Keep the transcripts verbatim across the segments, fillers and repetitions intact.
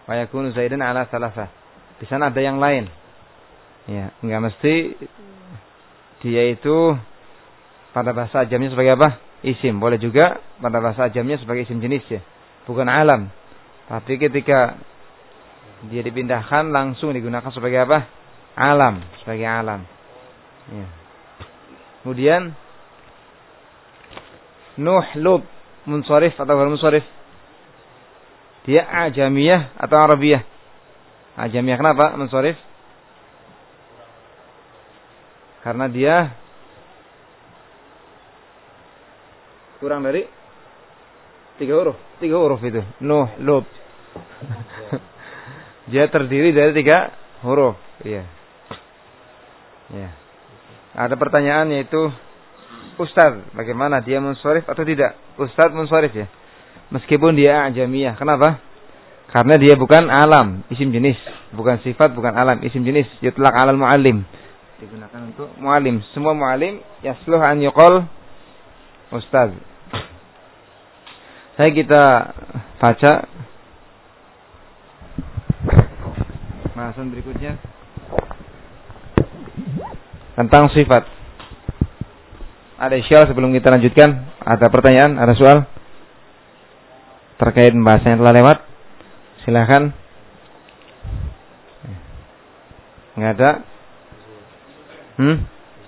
Wa yakunu Zaidun ala salasah. Di sana ada yang lain. Ya, enggak mesti dia itu pada bahasa ajamnya sebagai apa? Isim. Boleh juga pada bahasa ajamnya sebagai isim jenis ya. Bukan alam. Tapi ketika dia dipindahkan langsung digunakan sebagai apa? Alam. Sebagai alam. Ya. Kemudian Nuh, Lub, munsharif atau ghairu munsharif? Dia ajamiyah atau arabiyah? Ajamiyah kenapa munsharif? Karena dia kurang dari tiga huruf. Tiga huruf itu. Nuh, Lub. Dia terdiri dari tiga huruf. Iya. Ya. Ada pertanyaan yaitu Ustaz, bagaimana dia munsharif atau tidak? Ustaz munsharif ya. Meskipun dia ajamiyah. Kenapa? Karena dia bukan alam, isim jenis. Bukan sifat, bukan alam, isim jenis. Yutlaq 'alal muallim. Digunakan untuk muallim. Semua muallim yasluh an yuqal ustaz. Saya kita baca bahasan berikutnya tentang sifat. Ada isyarat sebelum kita lanjutkan? Ada pertanyaan? Ada soal? Terkait pembahasan yang telah lewat? Silakan. Enggak ada? Hmm?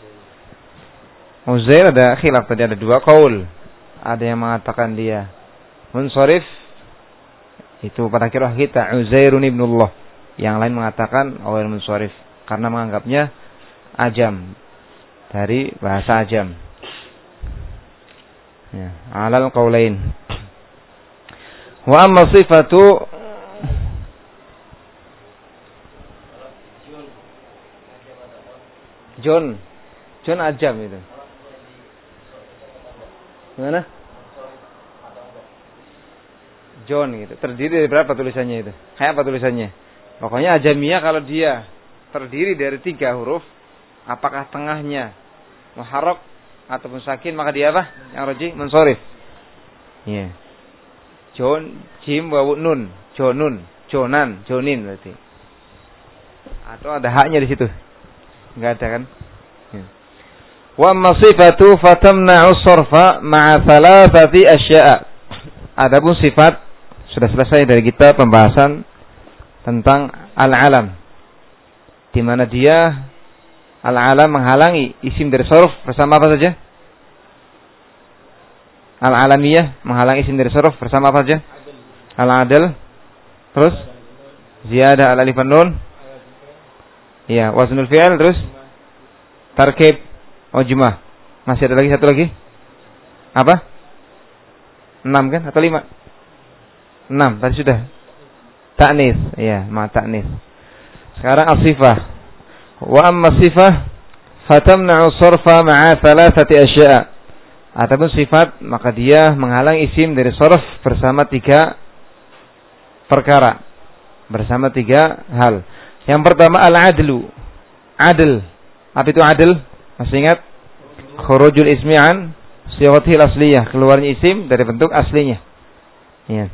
Uzair ada khilaf tadi, ada dua qaul. Ada yang mengatakan dia munsharif, itu pada qiraah kita Uzairun ibnullah. Yang lain mengatakan awal munsharif karena menganggapnya ajam, dari bahasa ajam. Ya, alal qaulain. Wa amma sifatu John, John ajam itu. Gimana? John gitu. Terdiri dari berapa tulisannya itu? Kayak apa tulisannya? Pokoknya ajamiyah kalau dia terdiri dari tiga huruf, apakah tengahnya muharrak ataupun sakin, maka dia apa? Yang roji munsharif. Iya. Yeah. Jon, jim, wawu, nun, jonun, jonan, jonin berarti. Atau ada haknya di situ? Enggak ada kan? Yeah. Wa amma sifatu fatamna'u sarfa ma'a thalathati asya'a. Adapun sifat, sudah selesai dari kita pembahasan tentang al-alam, di mana dia al-alam menghalangi isim dari sarf bersama apa saja? Al-alamiyah menghalangi isim dari sarf bersama apa saja? Al-adl, terus ziyadah al-alif an-nun, ya, waznul fi'il, terus tarkib, ujmah. Masih ada lagi satu lagi? Apa? Enam kan atau lima? Enam tadi sudah. Ta'nis, ya, ma ta'nis. Sekarang as-sifah. Wa amma sifah fatamna'u sarfa ma'a thalathati asya'a. Adapun sifat maka dia menghalang isim dari sarf bersama tiga perkara, bersama tiga hal. Yang pertama al-adlu. Adl. Apa itu adl? Masih ingat? Khurujul ismi an siyaghatil asliyah, keluarnya isim dari bentuk aslinya. Ya.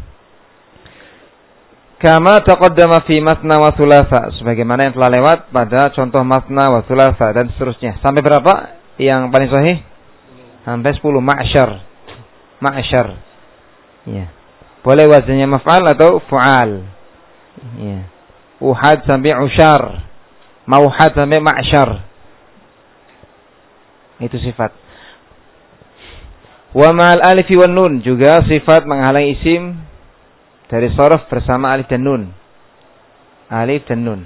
Kama taqaddama fi matna wa thulatha, sebagaimana yang telah lewat pada contoh matna wa thulatha dan seterusnya. Sampai berapa yang paling sahih? Sampai sepuluh. Ma'syar. Ma'syar. Ya. Boleh wazannya maf'al atau fu'al. Ya. Uhad sampai usyar. Mauhad sampai ma'syar. Itu sifat. Wa ma'al alifi wan nun, juga sifat menghalangi isim dari sharaf bersama alif dan nun. Alif dan nun.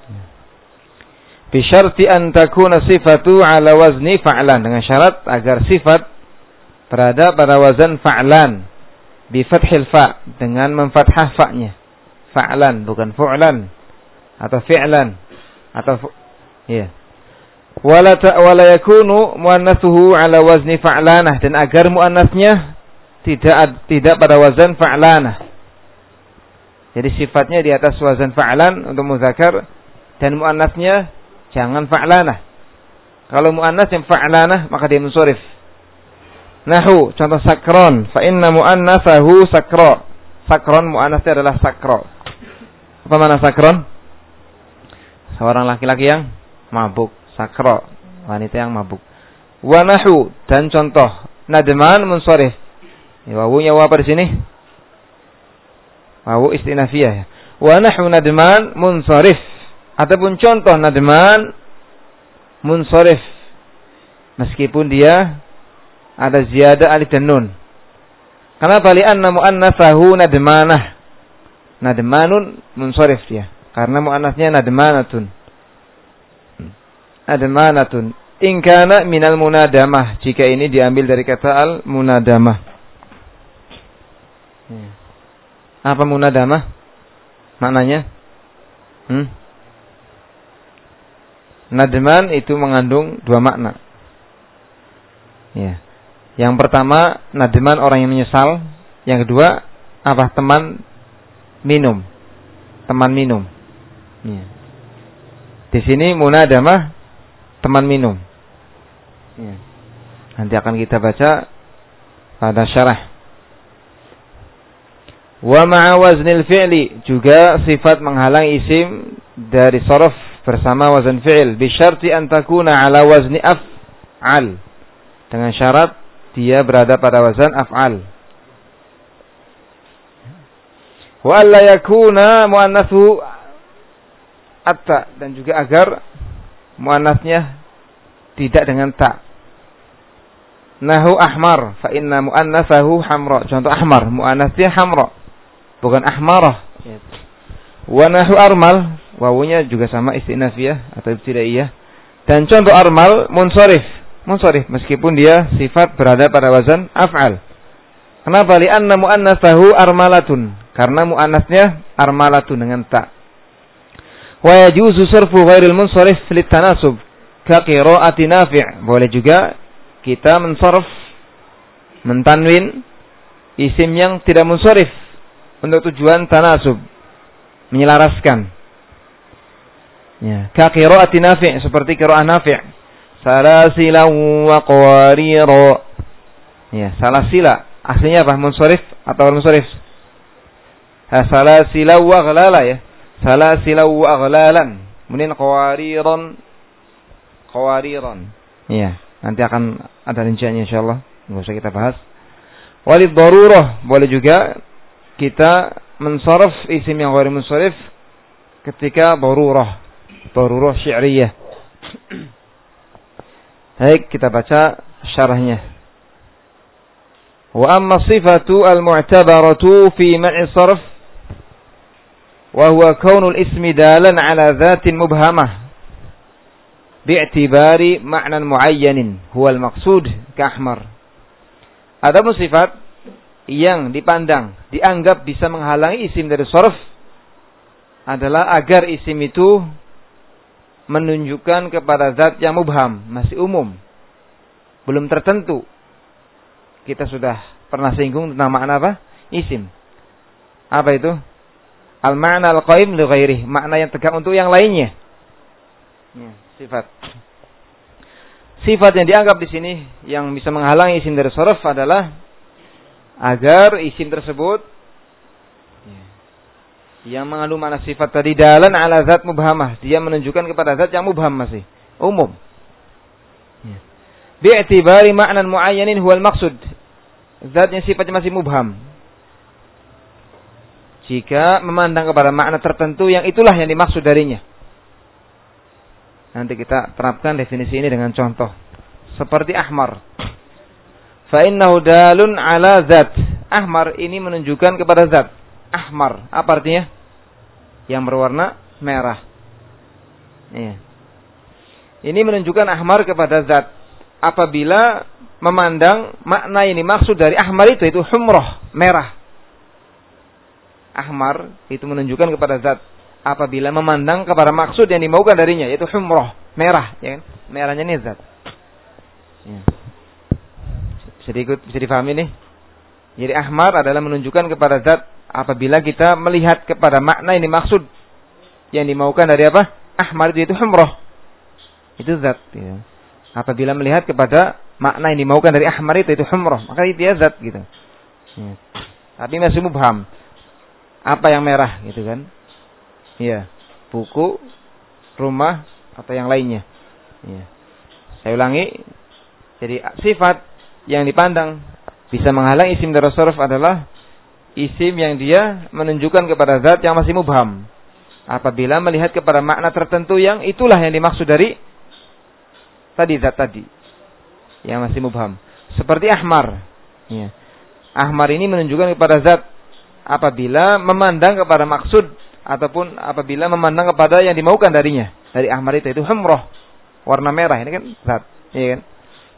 Bi syarti an takuna sifatu ala wazni fa'lan, dengan syarat agar sifat berada pada wazan fa'lan bi fathil fa, dengan memfathah fa-nya. Fa'lan bukan fu'lan atau fi'lan atau fu- ya. Wala ta wala yakunu muannatsuhu ala wazni fa'lanah, dan agar muannasnya tidak tidak pada wazan fa'lanah. Jadi sifatnya di atas wazan fa'lan untuk muzakkar, dan muannasnya jangan fa'lanah. Kalau muannas yang fa'lanah maka dia munsharif. Nahu, contoh sakron, fa inna muannatsahu sakra. Sakron muannasnya adalah sakra. Apa makna sakron? Seorang laki-laki yang mabuk. Sakro, wanita yang mabuk. Wa nahu, dan contoh nadman munsharif. Ya, wawunya wawu apa di sini? Wawu istinafiyah ya. Wa nahu nadman munsharif. Ataupun contoh nadman munsharif. Meskipun dia ada ziyadah alif dan nun. Kenapa? Li'anna mu'annatsahu nadmanah. Nadmanun munsharif dia. Karena mu'annasnya nadmanatun. Nadmanatun. In kana minal munadamah. Jika ini diambil dari kata al-munadamah. Apa munadamah? Maknanya? Hmm? Nadman itu mengandung dua makna. Ya. Yang pertama, nadman orang yang menyesal. Yang kedua, apa? Teman minum. Teman minum. Ya. Di sini munadamah teman minum. Ya. Nanti akan kita baca pada syarah. Wa ma'a waznil fi'li, juga sifat menghalang isim dari sharaf bersama wazn fi'il bi syarti an takuna ala wazni af'al. Dengan syarat dia berada pada wazan af'al. Wa alla yakuna muannatsu atta, dan juga agar muannasnya tidak dengan ta. Nahu ahmar fa inna muannatsahu hamra. Contoh ahmar, muannasnya hamra, bukan ahmarah. Wa nahu armal, wawunya juga sama istinafiyah atau ibtidaiyah. Dan contoh armal munsharif, munsharif meskipun dia sifat berada pada wazan af'al. Kenapa? Li'anna muannatsahu armalatun, karena muannasnya armalatun dengan ta. Wa yajuzu sarfu ghairil munsharif litanasub ka qira'ati Nafi'. Boleh juga kita mensarf, mentanwin isim yang tidak munsharif untuk tujuan tanasub, menyelaraskan. Ya, ka qira'ati Nafi', seperti qira'ah Nafi'. Salasila wa qawarira. Ya, salasila aslinya apa? Munsharif atau munsharif? Ha, salasila wa ghalala ya. Salasila wa aghlalan. Kemudian qawariran, qawariran. Iya, nanti akan ada rinciannya insyaallah. Enggak usah kita bahas. Walid darurah, boleh juga kita mensaraf isim yang ghair munsharif ketika darurah, darurah syi'riyah. Baik, kita baca syarahnya. Wa amma sifatu al-mu'tabaratu fi ma'i sarf wa huwa kaunul ismi dalan ala dhatin mubhamah bi'tibari ma'nan muayyanin huwa al-maqsud ka'ahmar. Adapun sifat yang dipandang, dianggap bisa menghalangi isim dari sarf adalah agar isim itu menunjukkan kepada zat yang mubham, masih umum, belum tertentu. Kita sudah pernah singgung tentang makna apa? Isim. Apa itu? Al-ma'na al-qaim li ghairih, makna yang tegak untuk yang lainnya. Ya, sifat. Sifat yang dianggap di sini yang bisa menghalangi isim dari sarf adalah agar isim tersebut ya, yang mengandung makna sifat tadi dalan ala zat mubhamah, dia menunjukkan kepada zat yang mubham, masih umum. Ya. Bi'tibari ma'nan muayyanin huwal maqsud, zatnya sifatnya masih mubham. Jika memandang kepada makna tertentu yang itulah yang dimaksud darinya. Nanti kita terapkan definisi ini dengan contoh. Seperti ahmar. Fa innahu dalun ala zat. Ahmar ini menunjukkan kepada zat. Ahmar, apa artinya? Yang berwarna merah. Iya. Ini menunjukkan ahmar kepada zat. Apabila memandang makna ini maksud dari ahmar itu itu humrah, merah. Ahmar itu menunjukkan kepada zat apabila memandang kepada maksud yang dimaukan darinya, yaitu humrah, merah, ya kan? Merahnya ini zat. Ya. Bisa diikut, bisa difahami nih. Jadi ahmar adalah menunjukkan kepada zat apabila kita melihat kepada makna ini maksud yang dimaukan dari apa? Ahmar itu, itu humrah. Itu zat, ya. Apabila melihat kepada makna yang dimaukan dari ahmar itu, itu humrah, maka itu dia zat gitu. Ya. Tapi masih mubham. Apa yang merah gitu kan? Ya, buku, rumah atau yang lainnya. Ya. Saya ulangi. Jadi sifat yang dipandang bisa menghalang isim dari sarf adalah isim yang dia menunjukkan kepada zat yang masih mubham. Apabila melihat kepada makna tertentu yang itulah yang dimaksud dari tadi zat tadi yang masih mubham. Seperti ahmar. Ya. Ahmar ini menunjukkan kepada zat apabila memandang kepada maksud ataupun apabila memandang kepada yang dimaukan darinya. Dari ahmar itu itu humrah, warna merah. Ini kan zat, iya kan?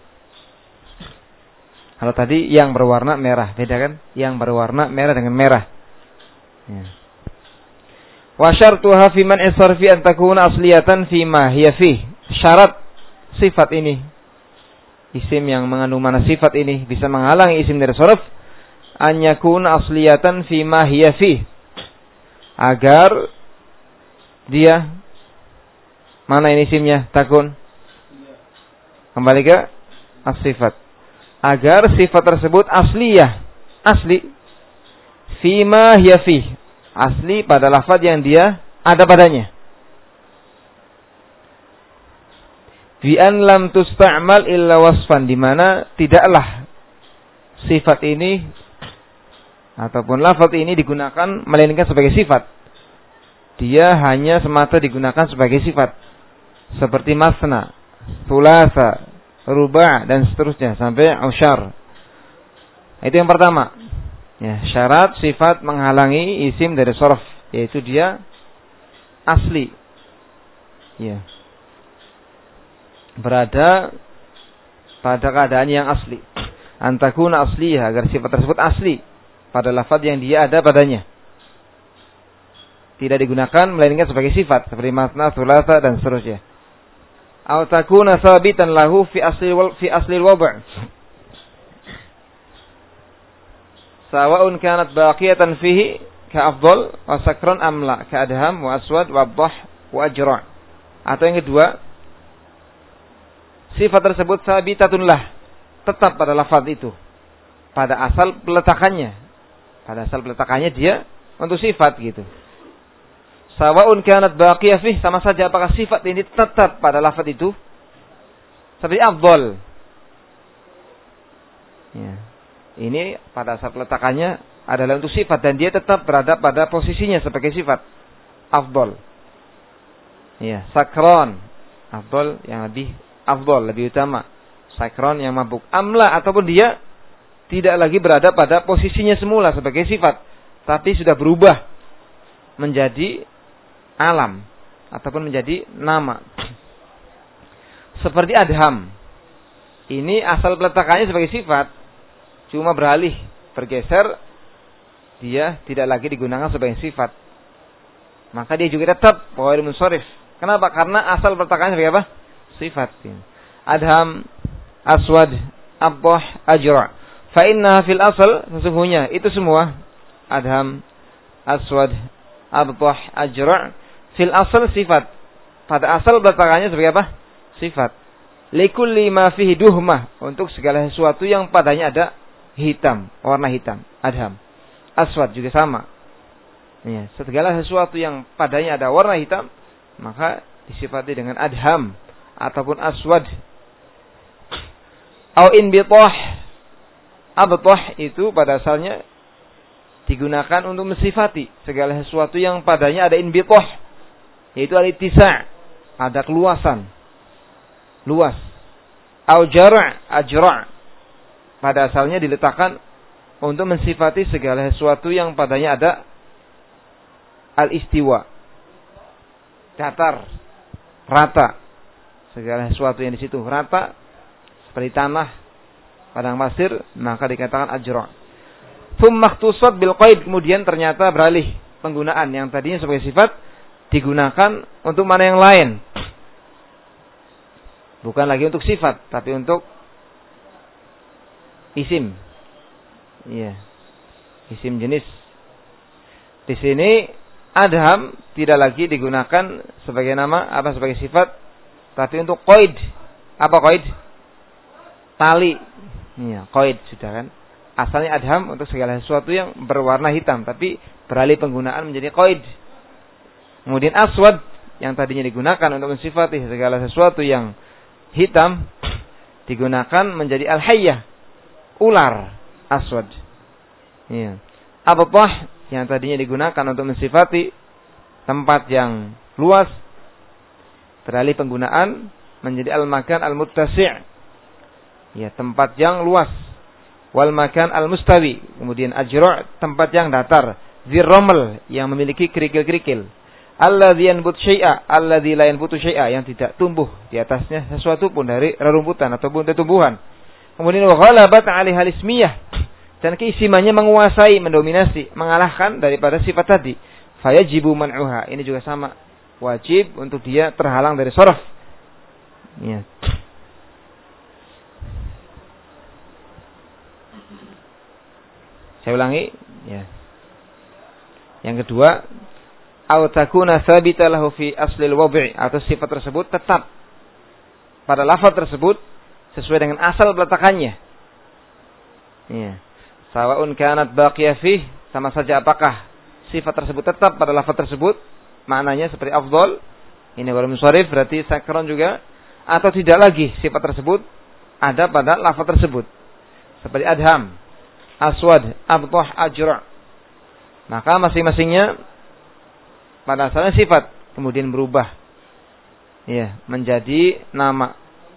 Kalau tadi yang berwarna merah, beda kan? Yang berwarna merah dengan merah. Ya. Wa syartuha fi man isarfi an takuna asliyatan fi ma hiya fi. Syarat sifat ini, isim yang mengandung mana sifat ini bisa menghalangi isim dari sarf, an yakuna asliyatan fi ma hiya fi. Agar dia, mana ini isimnya? Takun. Kembali ke as-sifat. Agar sifat tersebut asliyah, asli, fima hiya fi, asli pada lafaz yang dia ada padanya. Bi an lam tusta'mal illa wasfan, di mana tidaklah sifat ini ataupun lafaz ini digunakan melainkan sebagai sifat. Dia hanya semata digunakan sebagai sifat. Seperti masna, thulatha, ruba' dan seterusnya sampai usyar. Itu yang pertama. Ya, syarat sifat menghalangi isim dari sarf, yaitu dia asli. Ya. Berada pada keadaan yang asli. Antakuna asliyah, agar sifat tersebut asli pada lafaz yang dia ada padanya. Tidak digunakan melainkan sebagai sifat seperti masna, thulatha dan seterusnya. Aw takuna sabitan lahu fi asli wal fi asli al-wad'. Sawa'un kanat baqiyatan fihi ka afdal wa sakran am la, ka adham wa aswad wa dhah wa ajra'. Atau yang kedua, sifat tersebut sabitatun lah, tetap pada lafaz itu, pada asal peletakannya. Pada asal peletakannya dia untuk sifat gitu. Sawa'un kanat baqiyah fih, sama saja apakah sifat ini tetap pada lafaz itu. Seperti afdal. Ya. Ini pada asal peletakannya adalah untuk sifat dan dia tetap berada pada posisinya sebagai sifat. Afdal. Ya, sakron. Afdal yang lebih afdal, lebih utama. Sakron yang mabuk. Amla ataupun dia tidak lagi berada pada posisinya semula sebagai sifat, tapi sudah berubah menjadi alam ataupun menjadi nama. Seperti adham. Ini asal peletakannya sebagai sifat, cuma beralih, bergeser, dia tidak lagi digunakan sebagai sifat. Maka dia juga tetap ghair munsharif. Kenapa? Karena asal peletakannya sebagai apa? Sifat. Adham, aswad, abdah, ajra'. Fa inna fil asal, sesungguhnya itu semua adham, aswad, abdah, ajra', fil asal sifat. Pada asal peletakannya sebagai apa? Sifat. Likulli ma fihi duhmah, untuk segala sesuatu yang padanya ada hitam, warna hitam, adham. Aswad juga sama. Ya, segala sesuatu yang padanya ada warna hitam, maka disifati dengan adham ataupun aswad. Au inbitah. Abtah itu pada asalnya digunakan untuk mensifati segala sesuatu yang padanya ada inbitah, yaitu al-ittisa', ada keluasan, luas. Au jar' ajra', pada asalnya diletakkan untuk mensifati segala sesuatu yang padanya ada al-istiwa, datar, rata. Segala sesuatu yang di situ rata seperti tanah, padang pasir, maka dikatakan ajra'. Tsumma ikhtussat bil qaid, kemudian ternyata beralih penggunaan yang tadinya sebagai sifat digunakan untuk mana yang lain. Bukan lagi untuk sifat, tapi untuk isim. Iya. Isim jenis. Di sini adham tidak lagi digunakan sebagai nama apa sebagai sifat, tapi untuk qaid. Apa qaid? Tali. Iya, qaid sudah kan. Asalnya adham untuk segala sesuatu yang berwarna hitam, tapi beralih penggunaan menjadi qaid. Kemudian aswad yang tadinya digunakan untuk mensifati segala sesuatu yang hitam digunakan menjadi al-hayyah, ular, aswad. Ya. Abtah yang tadinya digunakan untuk mensifati tempat yang luas beralih penggunaan menjadi al-makan al-muttasi'. Ya, tempat yang luas. Wal makan al-mustawi, kemudian ajra' tempat yang datar, zirramal yang memiliki kerikil-kerikil. Alladzi yanbut syai'a, alladzi la yanbutu syai'a, yang tidak tumbuh di atasnya sesuatu pun dari rerumputan ataupun tumbuhan. Kemudian wa ghalabat 'alaiha al-ismiyah, dan keisimannya menguasai, mendominasi, mengalahkan daripada sifat tadi. Fayajibu man'uha, ini juga sama, wajib untuk dia terhalang dari sharaf. Ya. Saya ulangi, ya. Yang kedua, aw takuna tsabita lahu fi aslil wad'i, atau sifat tersebut tetap pada lafaz tersebut sesuai dengan asal peletakannya. Ya. Sawa'un kanat baqiyah fih, sama saja apakah sifat tersebut tetap pada lafaz tersebut, maknanya seperti afdal, ini baru munsharif berarti sakron juga, atau tidak lagi sifat tersebut ada pada lafaz tersebut. Seperti adham, aswad, abtah, ajra'. Maka masing-masingnya pada asalnya sifat, kemudian berubah, ya, menjadi nama,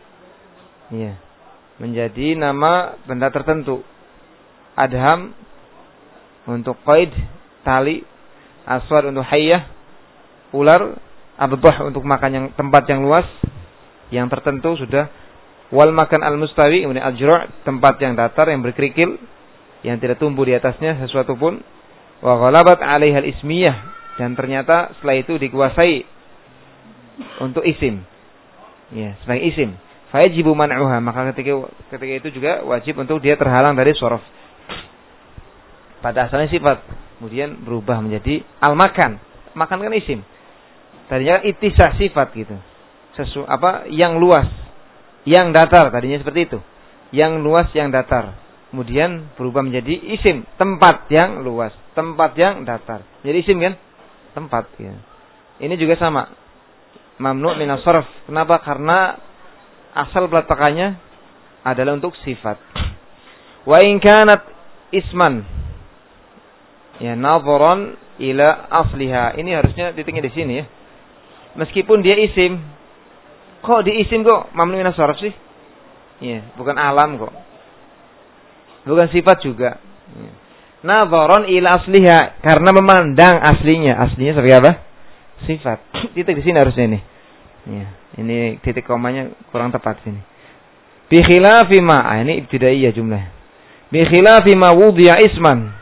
ya, menjadi nama benda tertentu. Adham untuk qaid, tali, aswad untuk hayyah, ular, abtah untuk makan yang tempat yang luas, yang tertentu sudah. Wal makan al-mustawi, kemudian ajra', tempat yang datar, yang berkerikil, yang tidak tumbuh di atasnya sesuatu pun. Wa ghalabat 'alaiha al-ismiyah, dan ternyata setelah itu dikuasai untuk isim, ya, sebagai isim. Fayajibu man'uha, maka ketika ketika itu juga wajib untuk dia terhalang dari sharaf. Pada asalnya sifat, kemudian berubah menjadi al-makan. Makan kan isim. Tadinya ittisah sifat gitu. Sesu apa yang luas, yang datar, tadinya seperti itu. Yang luas, yang datar. Kemudian berubah menjadi isim, tempat yang luas, tempat yang datar. Jadi isim kan? Tempat, ya. Ini juga sama. Mamnu' minas sharaf. Kenapa? Karena asal peletakannya adalah untuk sifat. Wa in kanat isman, ya, nadharan ila asliha. Ini harusnya titiknya di sini, ya. Meskipun dia isim, kok di isim kok mamnu' minas sharaf sih? Ya, bukan alam kok. Bukan sifat juga. Ya. Nadharan ila asliha, karena memandang aslinya. Aslinya sebagai apa? Sifat. Titik di sini harusnya ini. Ya, ini titik komanya kurang tepat sini. Bi khilafi ma, ah, ini ibtidaiyah jumlah. Bi khilafi ma wudi'a isman.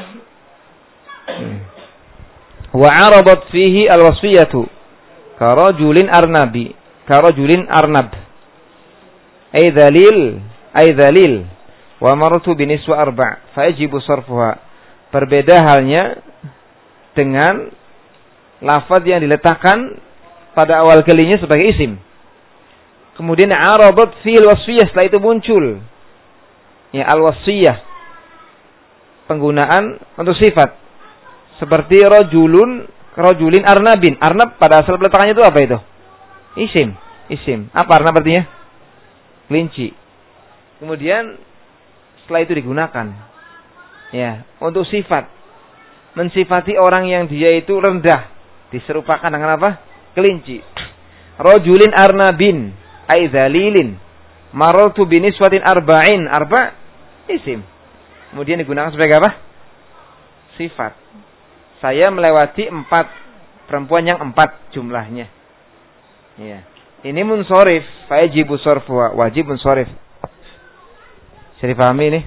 Wa 'aradat fihi al-wasfiyatu karajulin arnabi, karajulin arnab. Ay dhalil, ay dhalil. Wa maratu biniswa arba' fayajibu sarfuha. Berbeda halnya dengan lafaz yang diletakkan pada awal kalinya sebagai isim. Kemudian aradat fi'il wasfiyah, setelah itu muncul, ya, al-wasfiyah, penggunaan untuk sifat. Seperti rajulun, rajulin arnabin. Arnab pada asal peletakannya itu apa itu? Isim, isim. Apa arnab artinya? Kelinci. Kemudian setelah itu digunakan, ya, untuk sifat, mensifati orang yang dia itu rendah, diserupakan dengan apa? Kelinci. Rajulin arnabin, ay dzalilin. Marartu biniswatin arba'in, arba' isim. Kemudian digunakan sebagai apa? Sifat. Saya melewati empat perempuan yang empat jumlahnya. Ya. Ini munsharif, fayajibu sarfu, wajib munsharif. Bisa dipahami ini?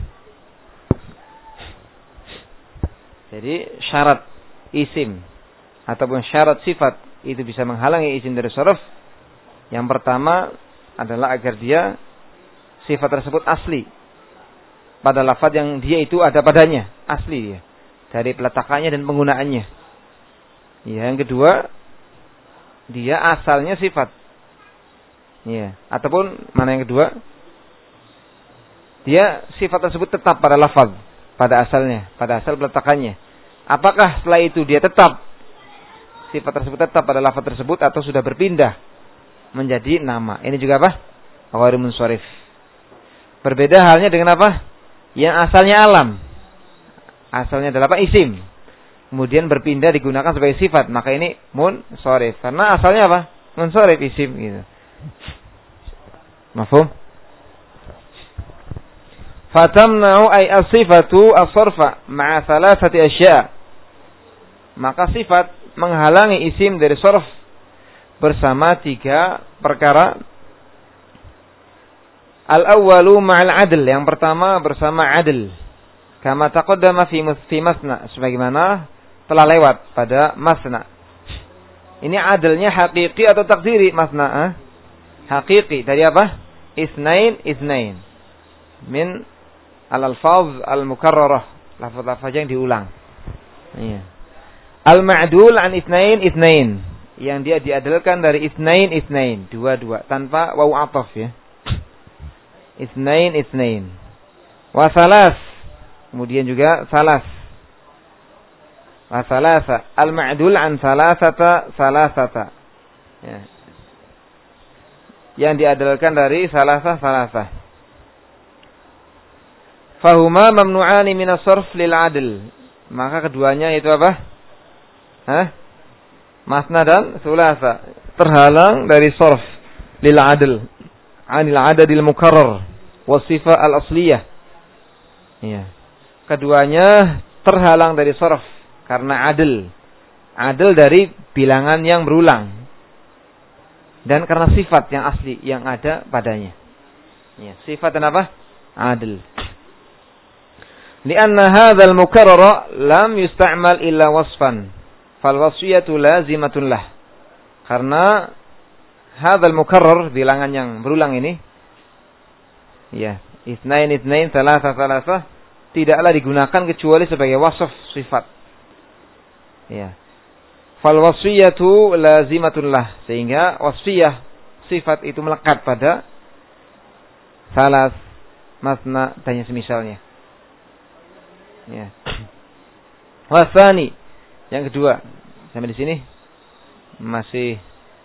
Jadi syarat isim ataupun syarat sifat itu bisa menghalangi isim dari sharaf. Yang pertama adalah agar dia sifat tersebut asli pada lafaz yang dia itu ada padanya, asli dia, dari peletakannya dan penggunaannya. Ya, yang kedua, dia asalnya sifat. Ya, ataupun mana yang kedua? Dia sifat tersebut tetap pada lafaz, pada asalnya, pada asal peletakannya. Apakah setelah itu dia tetap sifat tersebut tetap pada lafaz tersebut atau sudah berpindah menjadi nama. Ini juga apa? Ghairu munsharif. Berbeda halnya dengan apa? Yang asalnya alam. Asalnya adalah apa? Isim. Kemudian berpindah digunakan sebagai sifat, maka ini munsharif. Karena asalnya apa? Munsharif isim gitu. Mafhum? Fatamna'u ay as-sifatu as-sarfa ma'a thalathati asya'. Maka sifat menghalangi isim dari sarf bersama tiga perkara. Al-awwalu ma'al adl, yang pertama bersama adl. Kama taqaddama fi fi masna, sebagaimana telah lewat pada masna. Ini adlnya hakiki atau takdiri masna? Eh? Hakiki dari apa? Isnain isnain. Min al-alfaz al-mukarrarah, lafaz-lafaz yang diulang. Iya. Al-ma'dul an isnain isnain, yang dia diadalkan dari isnain isnain, dua-dua tanpa waw ataf ya. Isnain isnain. Wa salas, kemudian juga salas. Wa salasa, al-ma'dul an salasata salasata. Ya. Yang diadalkan dari salasa salasa. Fahuma mamnu'ani minas sarf lil adl. Maka keduanya itu apa? Hah? Masna dan sulasa terhalang dari sarf lil adl, anil adadil mukarrar wasifah al asliyah. Iya. Keduanya terhalang dari sarf karena adl. Adl dari bilangan yang berulang dan karena sifat yang asli yang ada padanya. Iya, sifat dan apa? Adl. Lianna hadzal mukarrar lam yusta'mal illa wasfan. Fal wasiyatu lazimatun lah. Karena hadzal mukarrar, bilangan yang berulang ini, ya, itsnain itsnain tsalatsa tsalatsa, tidaklah digunakan kecuali sebagai wasf sifat. Ya. Fal wasiyatu lazimatun lah, sehingga wasfiyah sifat itu melekat pada salas, masna dan yang semisalnya. Ya. Wasani, yang kedua, sampai di sini masih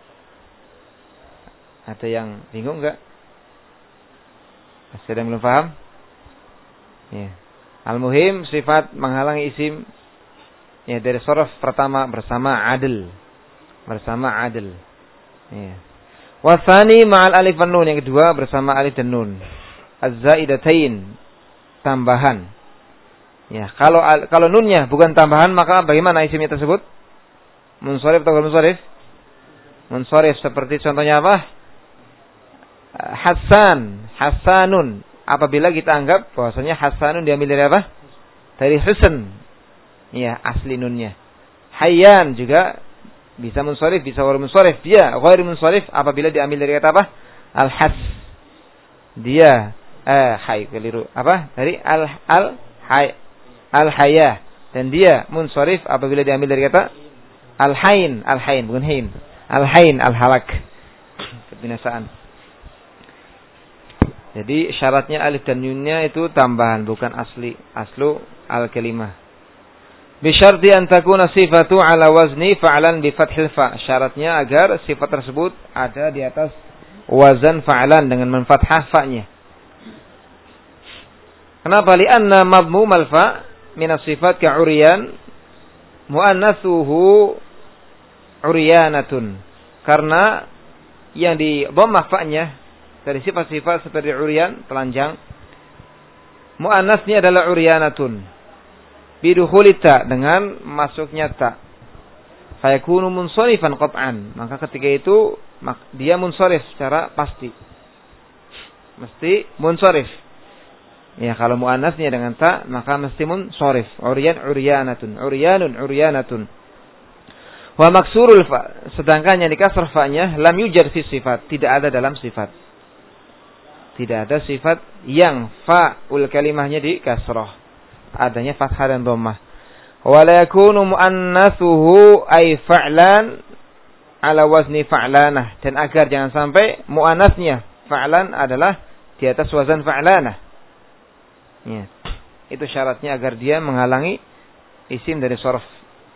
ada yang bingung enggak? Masih ada yang belum paham? Ya. Al-muhim, sifat menghalangi isim ya dari sarf pertama bersama adl, bersama adl. Ya. Wasani ma'al alif wan nun, yang kedua bersama alif dan nun. Az-zaidatain, tambahan. Ya, kalau kalau nunnya bukan tambahan, maka bagaimana isimnya tersebut? Munsharif atau munsharif? Munsharif, seperti contohnya apa? Hasan, hasanun. Apabila kita anggap bahwasanya hasanun diambil dari apa? Dari husn. Ya, asli nunnya. Hayyan juga bisa munsharif, bisa ghairu munsharif. Dia ghairu munsharif apabila diambil dari kata apa? Al-has. Dia eh hay keliru. Apa? Dari al al hay al-hayah, dan dia munsharif apabila diambil dari kata al-hain, al-hain bukan hain, al-hain, al-halak, kebinasaan. Jadi syaratnya alif dan nunnya itu tambahan, bukan asli, aslu al-kalimah. Bi syarti an takuna sifatu ala wazni fa'lan bi fathil fa. Syaratnya agar sifat tersebut ada di atas wazan fa'lan dengan menfathah fa-nya. Kenapa? Li'anna madmum al-fa' min as-sifat ka'uriyan muannatsuhu uriyanatun. Karena yang di dhammah fa-nya dari sifat-sifat seperti uriyan, telanjang, muannasnya adalah uriyanatun bidukhuli ta, dengan masuknya ta. Fayakunu munsharifan qat'an, maka ketika itu dia munsharif secara pasti, mesti munsharif. Ya, kalau muannasnya dengan ta, maka mesti munsharif. Uriyan uriyanatun, uriyanun uriyanatun. Wa maksurul fa, sedangkan yang dikasrah fa-nya lam yujad fi sifat, tidak ada dalam sifat. Tidak ada sifat yang fa'ul kalimahnya dikasrah, adanya fathah dan dhammah. Wa la yakunu muannatsuhu ay fa'lan ala wazni fa'lanah, dan agar jangan sampai muannasnya fa'lan adalah di atas wazan fa'lanah. Ya. Itu syaratnya agar dia menghalangi isim dari sarf.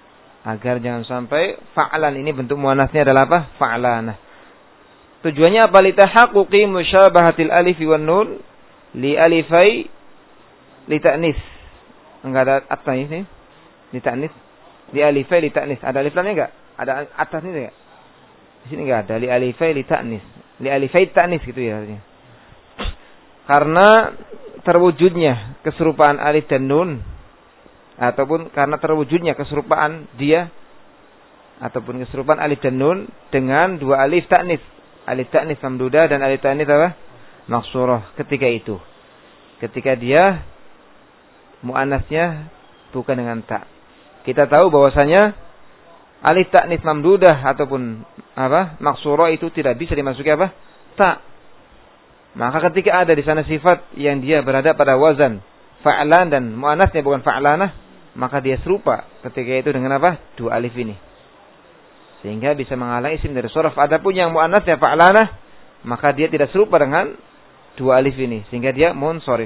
Agar jangan sampai fa'lan ini bentuk muannasnya adalah apa? Fa'lanah. Tujuannya apa? Litahaqquqi musyabahatil alif wan nun li alifai li ta'nis. Enggak ada at-ta'nis ini? Li ta'nis. Li alifai li ta'nis. Ada alif lamnya enggak? Ada atas ini enggak? Di sini enggak ada. Li alifai li ta'nis. Li alifai ta'nis gitu ya artinya. Karena terwujudnya keserupaan alif dan nun, ataupun karena terwujudnya keserupaan dia ataupun keserupaan alif dan nun dengan dua alif ta'nis. Alif ta'nis mamdudah dan alif ta'nis apa? Maksurah ketika itu. Ketika dia muannasnya bukan dengan ta. Kita tahu bahwasanya alif ta'nis mamdudah ataupun apa? Maksurah itu tidak bisa dimasuki apa? Ta. Maka ketika ada di sana sifat yang dia berada pada wazan fa'lan dan muannasnya bukan fa'lanah, maka dia serupa ketika itu dengan apa? Dua alif ini. Sehingga bisa menghalangi isim dari shoraf. Adapun yang muannasnya fa'lanah, maka dia tidak serupa dengan dua alif ini, sehingga dia munsharif.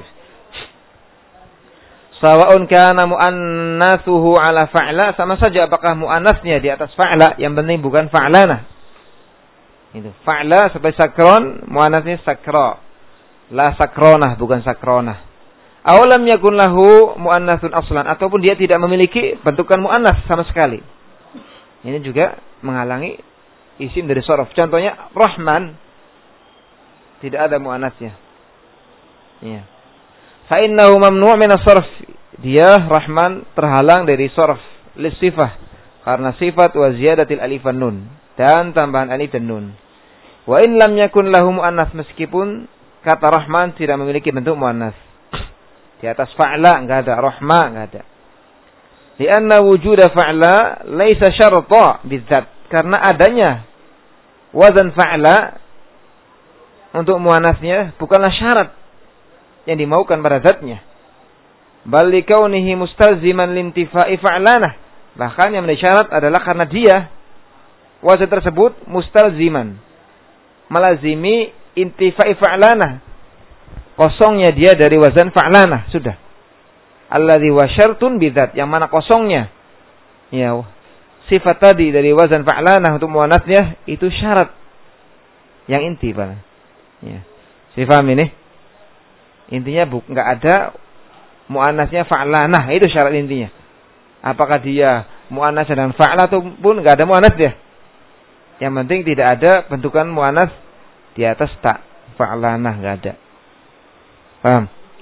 Sawa'un kana muannatsuhu ala fa'la, sama saja apakah muannasnya di atas fa'la, yang penting bukan fa'lanah. Itu fa'la seperti sakron, muannasnya sakra. La sakronah, bukan sakronah. Aw lam yakun lahu muannatsun aslan, ataupun dia tidak memiliki bentukan muannas sama sekali. Ini juga menghalangi isim dari shoraf. Contohnya Rahman, tidak ada muannasnya. Ya. Fa innahu mamnu' min as-sarf. Dia Rahman terhalang dari shoraf lisifah karena sifat wa ziyadatil alif wan nun dan tambahan alif dan nun. Wa in lam yakun lahu muannas, meskipun kata Rahman tidak memiliki bentuk muannas. Di atas fa'la enggak ada, rahma enggak ada. Lianna wujuda fa'la laisa syarta bidzat. Karena adanya wazan fa'la untuk muannasnya bukanlah syarat yang dimaukan pada zatnya. Bal likaunihi mustalziman lintifa'i fa'lanah. Bahkan yang menjadi syarat adalah karena dia wazan tersebut mustalziman, melazimi intifa'i fa'lanah. Kosongnya dia dari wazan fa'lanah sudah. Alladzi wa syartun bidzat, yang mana kosongnya ya sifat tadi dari wazan fa'lanah untuk muannasnya itu syarat yang inti Pak. Ya. Saya paham ini? Intinya bu, enggak ada muannasnya fa'lanah, itu syarat intinya. Apakah dia muannas dengan fa'la ataupun enggak ada muannas dia. Yang penting tidak ada bentukan muannas di atas ta. Fa'lanah enggak ada. Paham?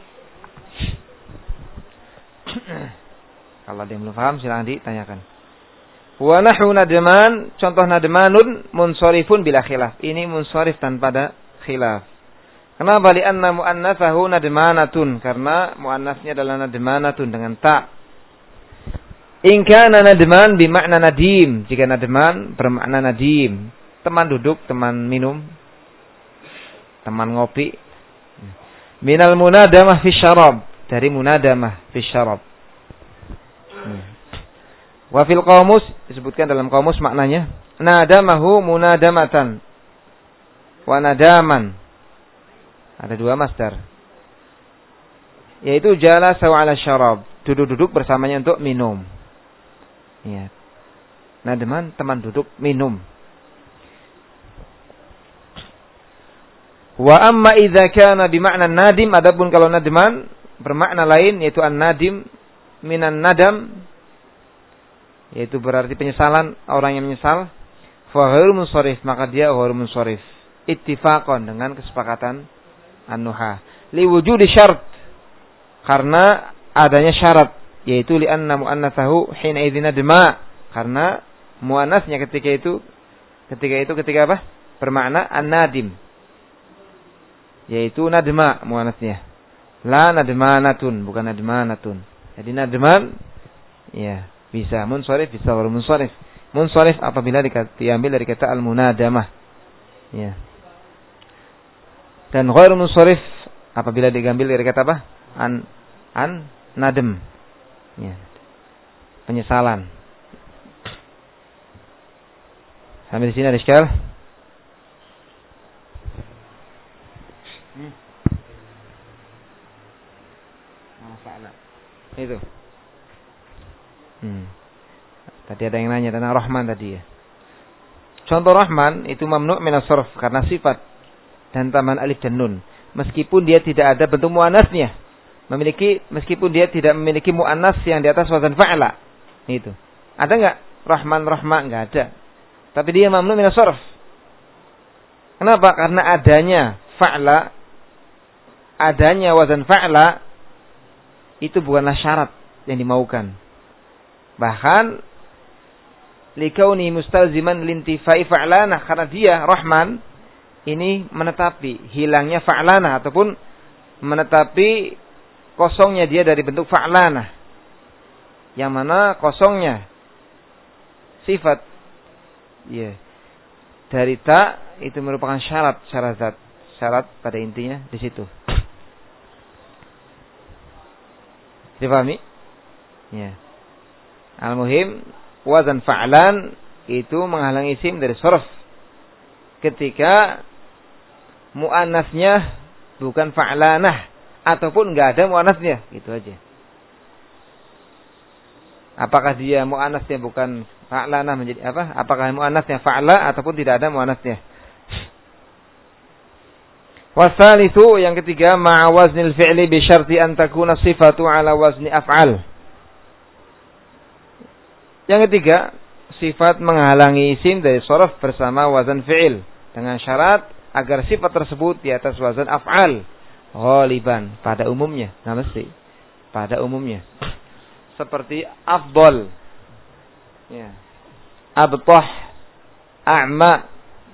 Kalau dia belum paham silakan ditanyakan. Wa nahu nadman, contoh nadmanun munsharifun bila khilaf. Ini munsharif tanpa ada khilaf. Kenapa? Li'anna muannatsahu nadmanatun, karena muannasnya adalah nadmanatun dengan ta. In kana nadman bimakna nadim, jika nadman bermakna nadim, teman duduk, teman minum, teman ngopi. Minal munadamah fi syarab, dari munadamah fi syarab. Wa fil qamus, disebutkan dalam qamus maknanya nadamahu munadamatan wa nadaman. Ada dua masdar, yaitu jalasa ala syarab, duduk-duduk bersamanya untuk minum. Ya. Nadaman, teman duduk minum. Wa amma idza kana bimakna nadim, adapun kalau nadman bermakna lain yaitu an-nadim minan nadam, yaitu berarti penyesalan, orang yang menyesal, fa ghairu munsharif, maka dia ghairu munsharif ittifaqan, dengan kesepakatan an-nuha, li wujudi syarat, karena adanya syarat, yaitu li anna muannatsahu hina idzin nadma, karena muannasnya ketika itu ketika itu ketika apa? Bermakna an-nadim, yaitu nadma muannasnya. La nadmanatun, bukan nadmanatun. Jadi nadman ya bisa munsharif, bisa ghairu munsharif. Munsharif apabila diambil dari kata al-munadamah. Ya. Dan ghairu munsharif apabila diambil dari kata apa? An an nadem. Ya. Penyesalan. Sampai di sini ada iskal? Hmm. Itu. Hmm. Tadi Tadi ada yang nanya tentang Rahman tadi ya. Contoh Rahman itu mamnu' minas sarf karena sifat dan tambahan alif dan nun. Meskipun dia tidak ada bentuk muannasnya. Memiliki meskipun dia tidak memiliki muannas yang di atas wazan fa'ala. Itu. Ada enggak Rahman Rahma? Enggak ada. Tapi dia mamnu' minas sarf. Kenapa? Karena adanya fa'la, adanya wazan fa'la itu bukanlah syarat yang dimaukan. Bahkan likauni mustalziman lintifai fa'lana, karena dia Rahman ini menetapi hilangnya fa'lana ataupun menetapi kosongnya dia dari bentuk fa'lana, yang mana kosongnya sifat ya dari ta itu merupakan syarat syarat zat, syarat pada intinya di situ. Dipahami? Ya. Al-muhim wazan fa'lan itu menghalangi isim dari sarf ketika muannasnya bukan fa'lanah ataupun enggak ada muannasnya, gitu aja. Apakah dia muannasnya bukan fa'lanah menjadi apa? Apakah muannasnya fa'la ataupun tidak ada muannasnya? Wasalitsu yang ketiga ma'a waznil fi'li bi syarti an takuna sifatu ala wazni af'al. Yang ketiga, sifat menghalangi isim dari sharaf bersama wazan fi'il dengan syarat agar sifat tersebut di atas wazan af'al ghaliban pada umumnya, nah mesti pada umumnya. Seperti afdal, ya, abtah, a'ma,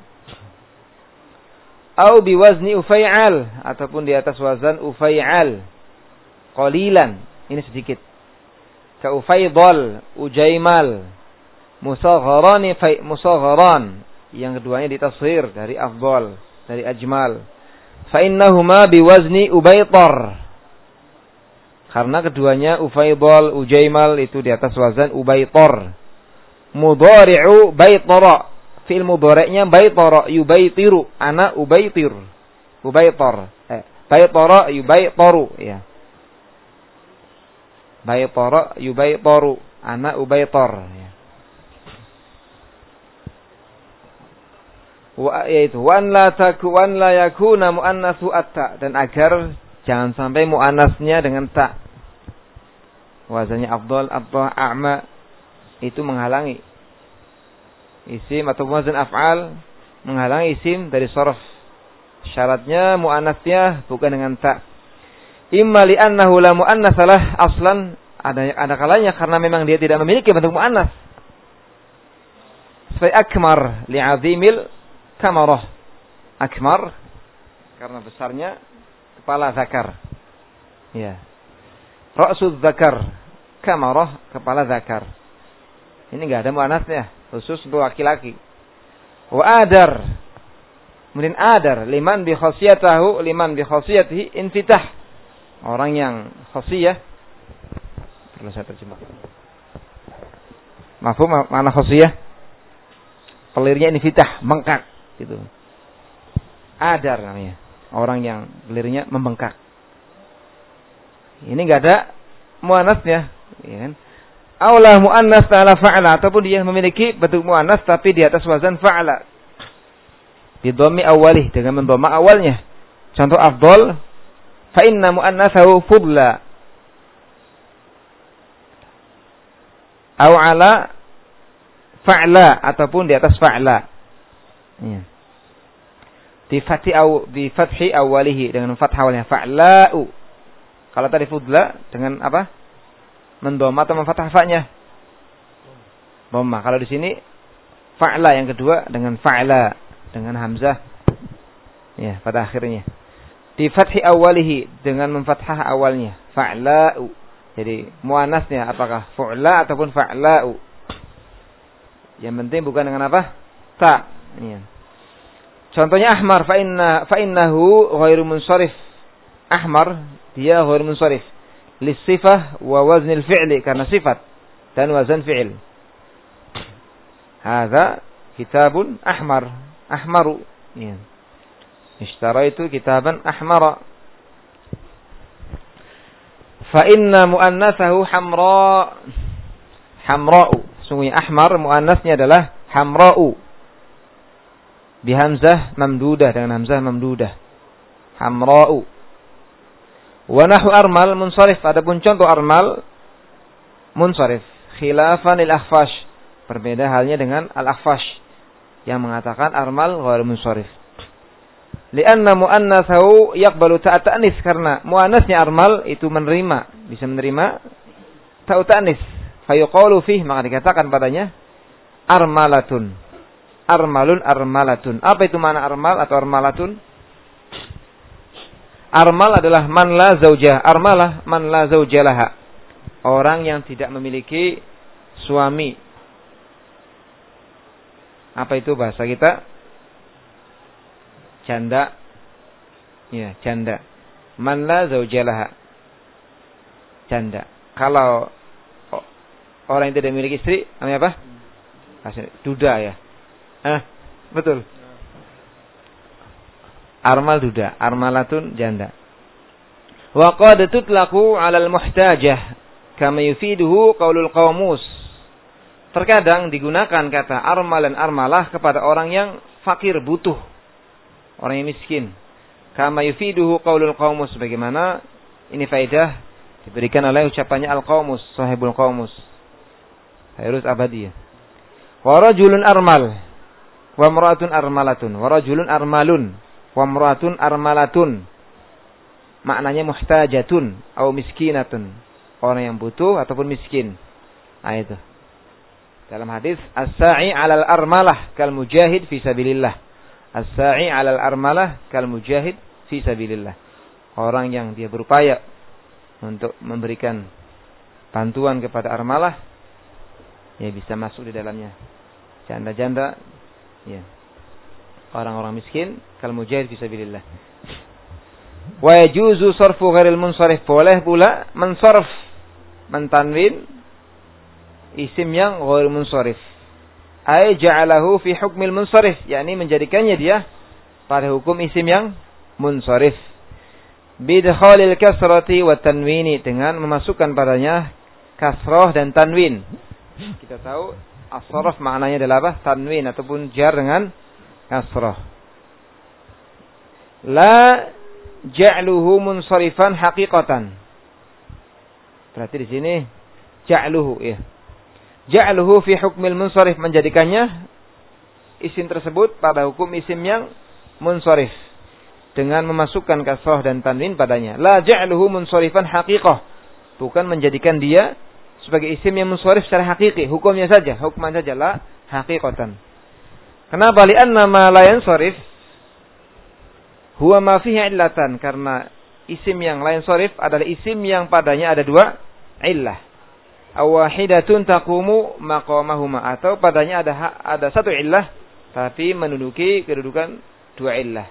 au biwazni ufai'al ataupun di atas wazan ufai'al qalilan, ini sedikit. Ka ufaidal, ujaimal, musagharani fa musagharan, yang keduanya ditashir dari afdal, dari ajmal. Fa innahuma biwazni ubaitar, karena keduanya ufaidal, ujaimal itu di atas wazan ubaitar. Mudhari'u baitara, fi'il mudhari'nya baitara yubaitiru, ana ubaitir, ubaitar, eh, baitara yubaitaru, ya. Baitara yubaitaru, ana ubaitar, ya. Wa yaitu wan la taku wan la yakuna muannatsu atta, dan agar jangan sampai muannasnya dengan ta. Wazannya afdal, abdha, a'ma itu menghalangi isim atau wazan af'al, menghalangi isim dari sharaf. Syaratnya muannasnya bukan dengan ta. Imma li annahu la muannatsalah aslan, ada ada kalanya karena memang dia tidak memiliki bentuk muannas. Seperti akmar li'azimil kamarah. Akmar karena besarnya kepala zakar. Ya. Ra'suz zakar, kamarah kepala zakar. Ini enggak ada muannasnya, khusus untuk laki-laki. Wa adar, kemudian adar liman bi khasiyatahu, liman bi khasiyatihi infitah. Orang yang khasiyah, perlu saya terjemahkan. Mafhum mana khasiyah? Pelirnya infitah, bengkak gitu. Adar namanya. Orang yang gelirnya membengkak. Ini enggak ada muannasnya, ya kan? Aula muannas ala fa'ala, ataupun dia memiliki bentuk muannas tapi di atas wazan fa'ala. Di dhammi awalih, dengan mendhamma awalnya. Contoh afdal, fa inna muannatsahu fudla. Au ala fa'la, ataupun di atas fa'la. Ya. Di fathi aw di fathi awalihi, dengan fathah awalnya fa'la'u. Kalau tadi fudla dengan apa? Mendhamma atau memfathah fa-nya? Dhamma. Kalau di sini fa'la yang kedua dengan fa'la, dengan hamzah ya pada akhirnya. Di fathi awalihi, dengan memfathah awalnya, fa'la'u. Jadi muannasnya apakah fu'la ataupun fa'la'u. Yang penting bukan dengan apa? Ta. Ya. Contohnya ahmar, fa inna fa innahu ghairu munsharif. Ahmar dia ghairu munsharif. Lisifah wa waznil fi'li, karena sifat dan wazan fi'il. Hadza kitabun ahmar, ahmaru. Ya. Ishtaraitu kitaban ahmara. Fa inna muannatsahu hamra, hamra'u. sungguhnya ahmar muannasnya adalah hamra'u. Bihamzah mamdudah, dengan hamzah mamdudah. Hamra'u. Wa nahu armal munsharif, adapun contoh armal munsharif. Khilafan al-akhfash, berbeda halnya dengan al-akhfash yang mengatakan armal ghairu munsharif. Lianna muannatsahu yaqbalu ta'at ta'nis, karena muannasnya armal itu menerima, bisa menerima ta'ut ta'nis. Fa yuqalu fihi, maka dikatakan padanya armalatun. Armalun armalatun. Apa itu makna armal atau armalatun? Armal adalah man la zaujah. Armalah man la zaujalaha. Orang yang tidak memiliki suami. Apa itu bahasa kita? Janda. Ya, janda. Man la zaujalaha. Janda. Kalau orang yang tidak memiliki istri, namanya apa? Duda ya. Ah, betul. Armal duda, armalatun janda. Wa qad tutlaqu 'alal muhtajah kama yufiduhu qaulul qamus. Terkadang digunakan kata armal dan armalah kepada orang yang fakir, butuh, orang yang miskin. Kama yufiduhu qaulul qamus, bagaimana ini faedah diberikan oleh ucapannya al-qamus, sahibul qamus. Harus abadiyah. Wa rajulun armal wa imra'atun armalatun. Wa rajulun armalun wa imra'atun armalatun. Maknanya muhtajatun atau miskinatun. Orang yang butuh ataupun miskin. Nah itu. Dalam hadis as-sa'i 'alal armalah kal mujahid fi sabilillah. As-sa'i 'alal armalah kal mujahid fi sabilillah. Orang yang dia berupaya untuk memberikan bantuan kepada armalah, ya bisa masuk di dalamnya. Janda-janda, ya, orang-orang miskin, kal mujahid fi sabilillah. Wa yajuzu sarfu ghairil munsharif, boleh pula mensarf, mentanwin isim yang ghair munsharif. Ai ja'alahu fi hukmil munsharif, yakni menjadikannya dia pada hukum isim yang munsharif. Bidkhalil kasrati wa tanwini, dengan memasukkan padanya kasrah dan tanwin. Kita tahu as-sarf maknanya adalah apa? Tanwin ataupun jar dengan kasrah. La ja'luhu munsharifan haqiqatan. Berarti di sini ja'luhu, ya. Ja'luhu fi hukmil munsharif, menjadikannya isim tersebut pada hukum isim yang munsharif dengan memasukkan kasrah dan tanwin padanya. La ja'luhu munsharifan haqiqah, bukan menjadikan dia sebagai isim yang munsharif secara hakiki, hukumnya saja, hukman saja, la haqiqatan. Kenapa? Li'anna ma la yansharif huwa ma fihi illatan, karena isim yang la yansharif adalah isim yang padanya ada dua illah. Awahidatun taqumu maqamahuma, atau padanya ada ada satu illah tapi menduduki kedudukan dua illah.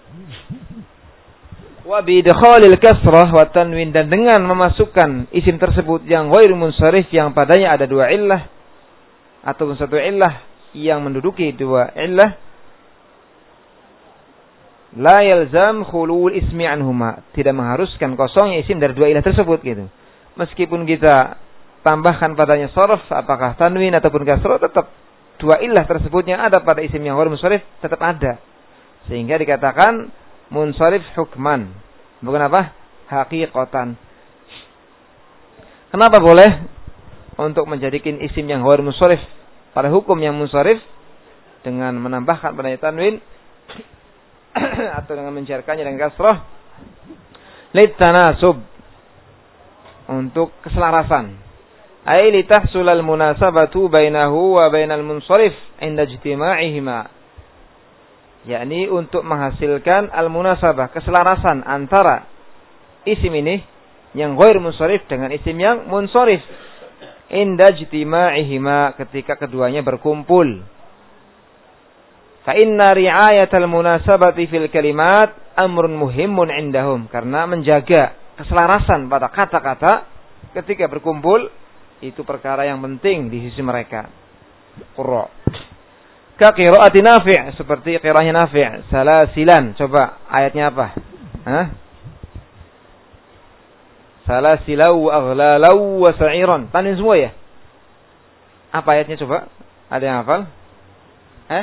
Wa bidkhalil kasrah wa tanwin, dan dengan memasukkan isim tersebut yang ghairu munsharif yang padanya ada dua illah atau satu illah yang menduduki dua illah, la yalzam khulul ismi anhuma, tidak mengharuskan kosongnya isim dari dua illah tersebut gitu. Meskipun kita tambahkan padanya sarf, apakah tanwin ataupun kasrah, tetap dua illah tersebut yang ada pada isim yang ghairu munsharif tetap ada. Sehingga dikatakan munsharif hukman, bukan apa? Haqiqatan. Kenapa boleh untuk menjadikan isim yang ghairu munsharif pada hukum yang munsharif dengan menambahkan padanya tanwin atau dengan menjarkannya dengan kasrah? Litanasub, untuk keselarasan. Ai litahsulal munasabatu bainahu wa bainal munsharif inda ijtima'ihima, yakni untuk menghasilkan al-munasabah, keselarasan antara isim ini yang ghair munsharif dengan isim yang munsharif inda ijtima'ihima, ketika keduanya berkumpul. Fa inna ri'ayatal munasabati fil kalimat amrun muhimun indahum, karena menjaga keselarasan pada kata-kata ketika berkumpul itu perkara yang penting di sisi mereka. Qurra. Ka qiraati Nafi', seperti qiraahnya Nafi', salasilan. Coba ayatnya apa? Hah? Salasilau wa aghlalau wa sa'iran. Tanwin semua ya? Apa ayatnya coba? Ada yang hafal? Eh?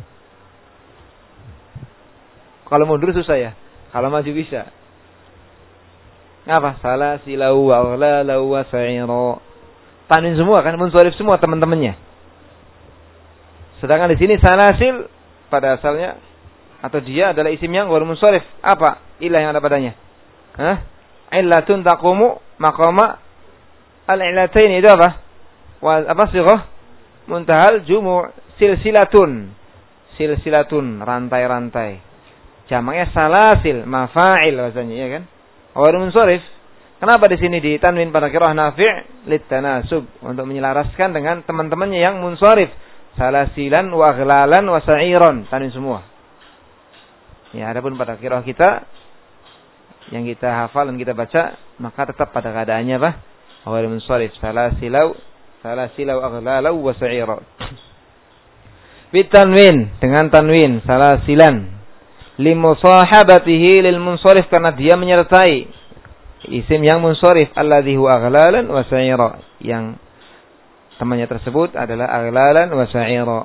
Kalau mundur susah ya. Kalau maju bisa. Apa? Salah silau wa aghlalau wa sa'ira. Tanwin semua kan, munsharif semua teman-temannya. Sedangkan di sini salasil pada asalnya atau dia adalah isim yang ghair munsharif. Apa? Ilah yang ada padanya. Hah? Illatun taqumu maqama al-illatain, itu apa? Wa apa sighah? Muntahal jumu' silsilatun. Silsilatun, rantai-rantai. Jamaknya salasil, mafa'il bahasanya, ya kan? Ghair munsharif. Kenapa di sini ditanwin pada qiraah Nafi' litanasub, untuk menyelaraskan dengan teman-temannya yang munsharif. Salasilan wa aghlalan wa sa'iran, tanwin semua. Ya, adapun pada qiraah kita yang kita hafal dan kita baca, maka tetap pada keadaannya apa? Ghair munsharif, salasilau salasilau aghlalau wa sa'iran. Bitanwin, dengan tanwin salasilan, limusahabatihi lil munsharif, karena dia menyertai isim yang munsharif, alladhi huwa aghlalan wa sa'ira, yang temannya tersebut adalah aghlalan wa sa'ira.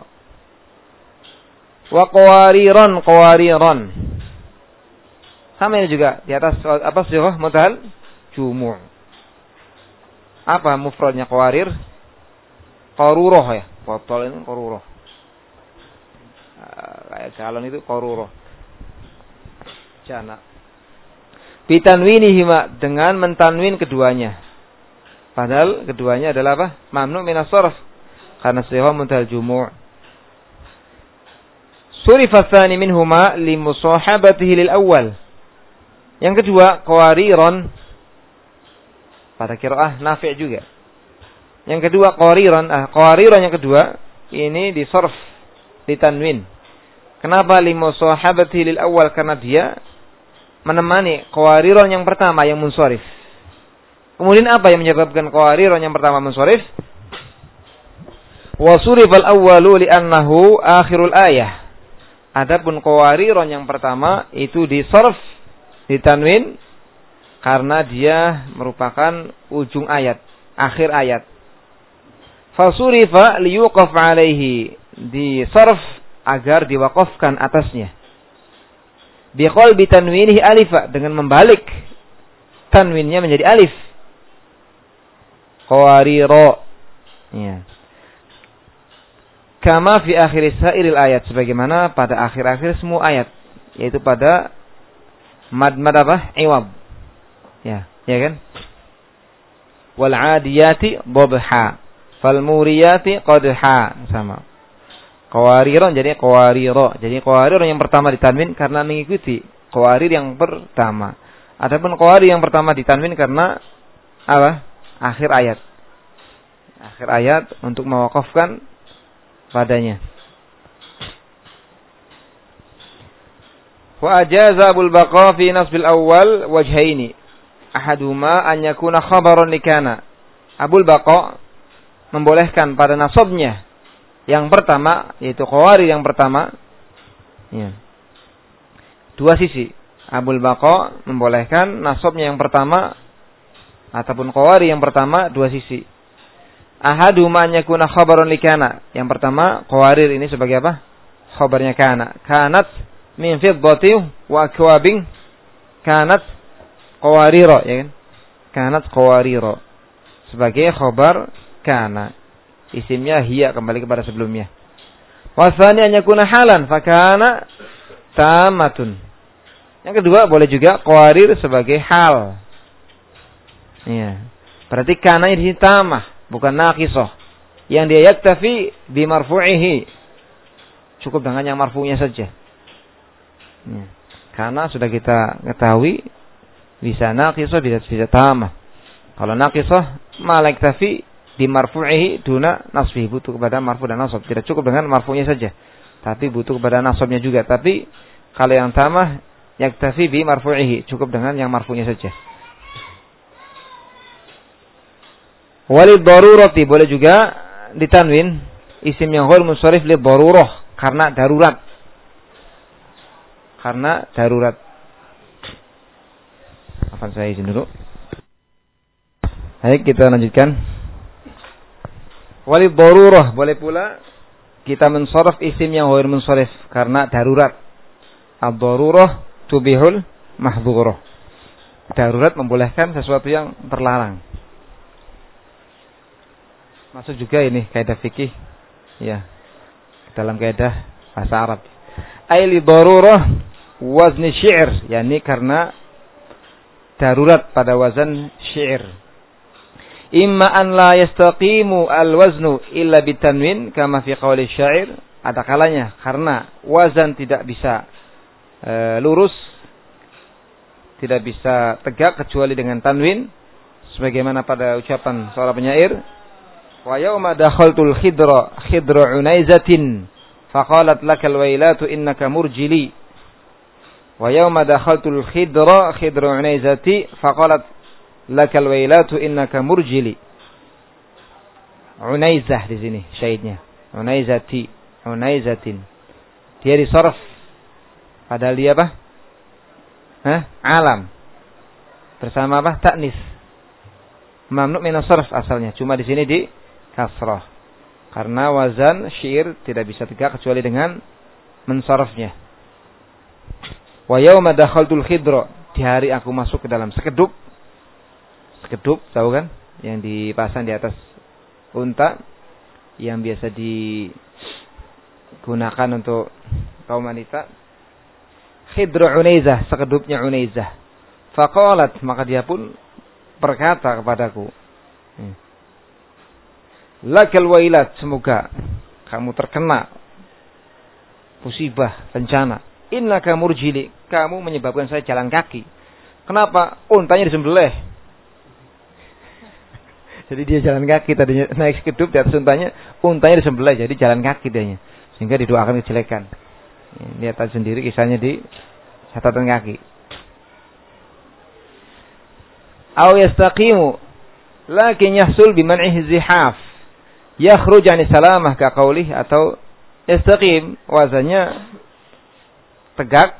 Wa qawariran, qawariran sama ini juga di atas apa sirah mutahal jumu'. Apa mufradnya qawarir? Qaruroh ya, botol ini qaruroh. Kayak galon itu qaruroh. Jana. Bitanwinihima, dengan mentanwin keduanya. Padahal keduanya adalah apa? Mamnu minas sarf, karena sirah mutahal jumu'. Surifa tsani minhuma limusahabatihi lil awwal. Yang kedua, qawariran, pada qiraah Nafi' juga. Yang kedua qawariran, ah qawariran yang kedua ini di sarf, di tanwin. Kenapa limusahabatihi lil awwal? Karena dia menemani qawariran yang pertama yang munsharif. Kemudian apa yang menyebabkan qawariran yang pertama munsharif? Wa surifal awwalu li'annahu akhirul ayah. Adapun qawariran yang pertama itu di sarf, di tanwin, karena dia merupakan ujung ayat, akhir ayat. Fasurifa liyuqaf alaihi, di sarf agar diwaqafkan atasnya. Biqalbi tanwinihi alifa, dengan membalik tanwinnya menjadi alif. Qawariro, ya. Kama fi akhir sairil ayat, sebagaimana pada akhir-akhir semua ayat, yaitu pada mad-mad apa? Iwab. Ya, ya kan? Wal 'adiyati dhabha, fal muriyati qadha, sama. Qawariron jadi qawariro. Jadi qawariron yang pertama ditanwin karena mengikuti qawarir yang pertama. Adapun qawarir yang pertama ditanwin karena apa? Akhir ayat. Akhir ayat untuk mewaqafkan padanya. Wa ajaza Abul Baqa fi nasbil awal wajhaini. Ahaduma an yakuna khabaran likana. Abul Baqa membolehkan pada nasabnya yang pertama, yaitu qawarir yang pertama, ya. Dua sisi. Abul Baqa membolehkan nasabnya yang pertama ataupun qawarir yang pertama dua sisi. Ahaduma an yakuna khabaran likana. Yang pertama qawarir ini sebagai apa? Khabarnya kana. Kanat min fiddati wa akwabin kanat qawarira, ya kan? Kanat qawarira sebagai khabar kana. Isimnya hiya, kembali kepada sebelumnya. Wasani an yakuna halan fakana tamatun. Yang kedua boleh juga qawarir sebagai hal. Iya. Berarti kana ini tamah, bukan naqisah. Yang dia yaktafi bi marfu'ihi. Cukup dengan yang marfu'nya saja. Ya. Karena sudah kita ketahui bisa naqisah, bisa bisa tamah. Kalau naqisah malak tafi di marfu'ihi duna nasbi, butuh kepada marfu dan nasab. Tidak cukup dengan marfu'nya saja, tapi butuh kepada nasabnya juga. Tapi kalau yang tamah yaktafi bi marfu'ihi, cukup dengan yang marfu'nya saja. Walid darurati, boleh juga ditanwin isim yang ghair munsharif li darurah, karena darurat. Karena darurat. Akan saya izin dulu. Baik, kita lanjutkan. Walid darurah, boleh pula kita mensaraf isim yang ghair munsharif karena darurat. Ad-darurah tubihul mahdhurah. Darurat membolehkan sesuatu yang terlarang. Masuk juga ini kaidah fikih ya dalam kaidah bahasa Arab. Ai li darurah wazni syi'r, yakni karena darurat pada wazan syair. Imma an la yastaqimu al-waznu illa bitanwin kama fi qawli syair. Ada kalanya karena wazan tidak bisa e, lurus, tidak bisa tegak kecuali dengan tanwin, sebagaimana pada ucapan seorang penyair, wa yauma dakhaltul khidra khidra unaizatin faqalat lakal wailatu innaka murjili. Wa yauma dakhaltul khidra khidra unaizati faqalat lakal wailatu innaka murjili. Unaizah di sini syahidnya. Unaizati, unaizatin. Dia disarf. Padahal dia apa? Hah? Alam. Bersama apa? Ta'nis. Mamnu' min as-sarf asalnya. Cuma di sini di kasrah. Karena wazan syair tidak bisa tegak kecuali dengan mensarfnya. Wa yauma dakhaltul khidra. Di hari aku masuk ke dalam sekedup. Sekedup, tahu kan? Yang dipasang di atas unta, yang biasa digunakan untuk kaum wanita. Khidru Unaizah, sekedupnya Unaizah. Faqalat, maka dia pun berkata kepadaku, lakal wailat, semoga kamu terkena musibah, bencana. Innaka murjili, kamu menyebabkan saya jalan kaki. Kenapa? Untanya disembelih. Jadi dia jalan kaki tadinya naik sekedup di atas untanya, untanya disembelih jadi jalan kaki dianya. Sehingga didoakan kejelekan. Lihat aja sendiri kisahnya di catatan kaki. Aw yastaqimu lakin yahsul biman'ihi zihaf. Yakhruj 'ani salamah ka qaulih, atau yastaqim wazannya tegak.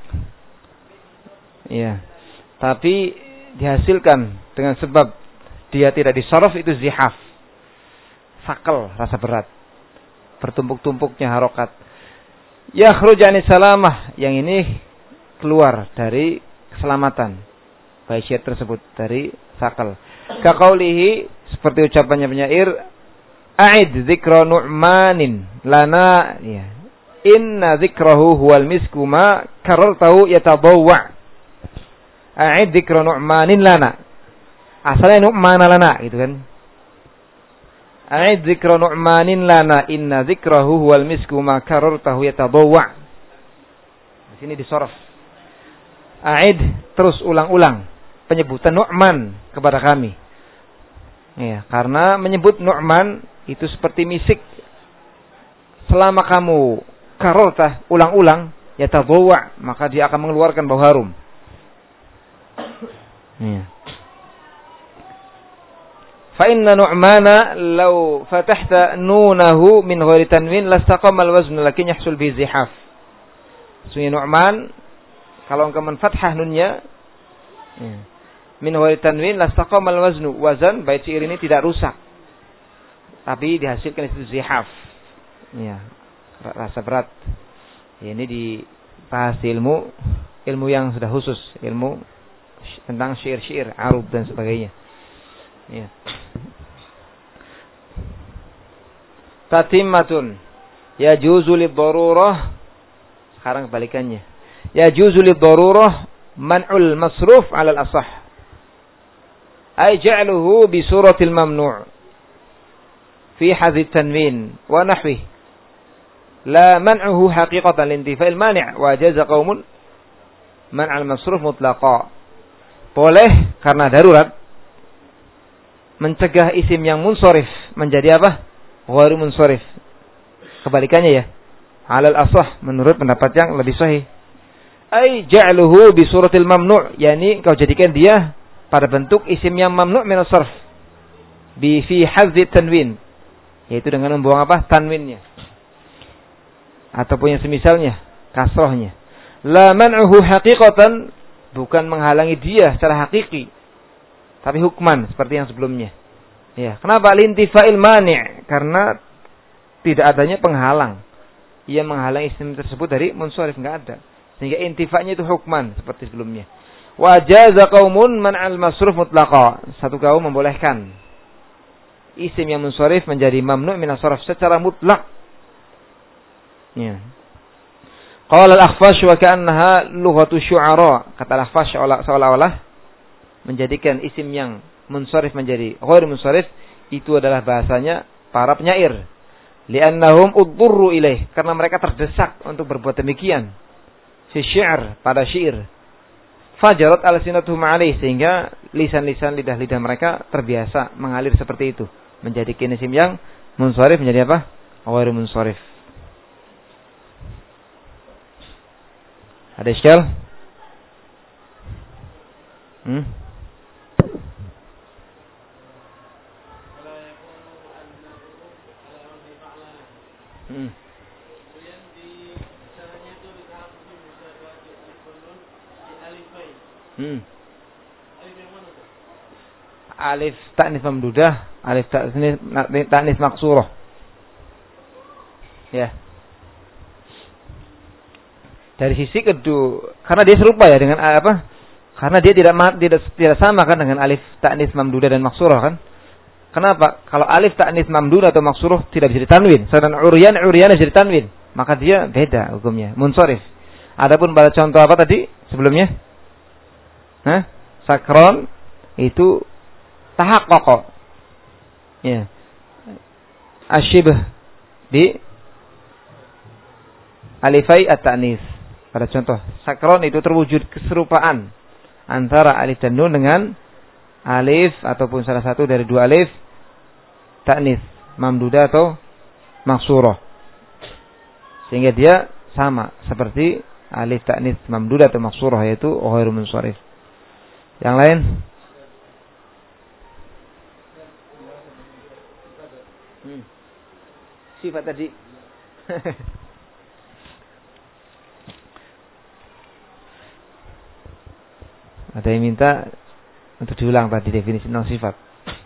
Ya. Tapi dihasilkan dengan sebab dia tidak disaraf, itu zihaf. Sakal, rasa berat. Bertumpuk-tumpuknya harokat. Yakhruj 'ani salamah, yang ini keluar dari keselamatan. Baisyat tersebut dari sakal. Ka qaulihi, seperti ucapannya penyair, a'id dzikra nu'manin lana, ya. Inna dzikrahu huwal misku ma karartahu yatabawwa. A'id dzikra nu'manin lana. Asalnya nu'mana lana, gitu kan. A'id dzikra nu'manin lana inna dzikrahu huwal misku ma karartahu yatabawwa. Di sini disorf. A'id, terus ulang-ulang penyebutan Nu'man kepada kami. Ya, karena menyebut Nu'man itu seperti misik. Selama kamu karartah, ulang-ulang, yatabawwa, maka dia akan mengeluarkan bau harum. Ya. Fa inna Nu'mana law fatahta nunahu min ghairi tanwin lastaqama al-wazn lakin yahsul bi zihaf. Sunni Nu'man, kalau engkau menfathah nunnya ya, min ghairi tanwin lastaqama al-wazn, wazan bait syair ini tidak rusak. Tapi dihasilkan itu zihaf. Ya, rasa berat. Ya, ini dibahas ilmu ilmu yang sudah khusus, ilmu tentang syair-syair, arub dan sebagainya. Ya. Tatimmatun yajuzu lid-darurah. Sekarang kebalikannya. Yajuzu lid-darurah man'ul masruf 'ala al-asah. Ay ja'luhu bi suratil mamnu' fi hadhi tanwin wa nahwihi. La man'uhu haqiqatan lintifa'il mani' wa jaza qaumun man'al masruf mutlaqa. Boleh karena darurat mencegah isim yang munsharif menjadi apa? Ghairu munsharif. Kebalikannya ya. Alal asah, menurut pendapat yang lebih sahih. Ai ja'luhu bi suratil mamnu', yakni kau jadikan dia pada bentuk isim yang mamnu' min as-sarf. Bi fi hadzi tanwin, yaitu dengan membuang apa? Tanwinnya. Ataupun yang semisalnya, kasrahnya. La man'uhu haqiqatan, bukan menghalangi dia secara hakiki, tapi hukman seperti yang sebelumnya. Ya, kenapa? Lintifa'il mani', karena tidak adanya penghalang. Ia menghalang isim tersebut dari munsharif, enggak ada. Sehingga intifanya itu hukman seperti sebelumnya. Wa jaza qaumun man al-masruf mutlaqa. Satu kaum membolehkan isim yang munsharif menjadi mamnu' min as-sarf secara mutlak. Ya. Qala al-Akhfash wa ka'annaha lughatu syu'ara. Kata al-Akhfash seolah-olah menjadikan isim yang munsharif menjadi ghair munsharif itu adalah bahasanya para penyair. Li'annahum udurru ilaih, karena mereka terdesak untuk berbuat demikian. Fi syi'r, pada syair. Fajarat al-sinatuhum alaih, sehingga lisan-lisan lidah-lidah mereka terbiasa mengalir seperti itu. Menjadikan isim yang munsharif menjadi apa? Ghair munsharif. Ada iskal? Hmm? Hmm. Hmm. Alif ta'nis mamdudah, alif ta'nis ta'nis maksurah. Ya. Dari sisi kedua, karena dia serupa ya dengan apa? Karena dia tidak tidak tidak sama kan dengan alif ta'nis mamdudah dan maksurah kan? Kenapa? Kalau alif ta'nis mamdudah atau maksurah tidak bisa ditanwin, sedangkan uryan uryan bisa ditanwin, maka dia beda hukumnya, munsharif. Adapun pada contoh apa tadi sebelumnya? Hah? Sakron itu tahaqqaqa. Ya. Asyibh bi alifai at-ta'nis. Pada contoh sakron itu terwujud keserupaan antara alif dan nun dengan alif ataupun salah satu dari dua alif ta'nis, mamdudah atau maksurah. Sehingga dia sama seperti alif ta'nis mamdudah atau maksurah, yaitu ghairu munsharif. Yang lain? Hmm. Sifat tadi. Ada yang minta untuk diulang tadi definisi non sifat.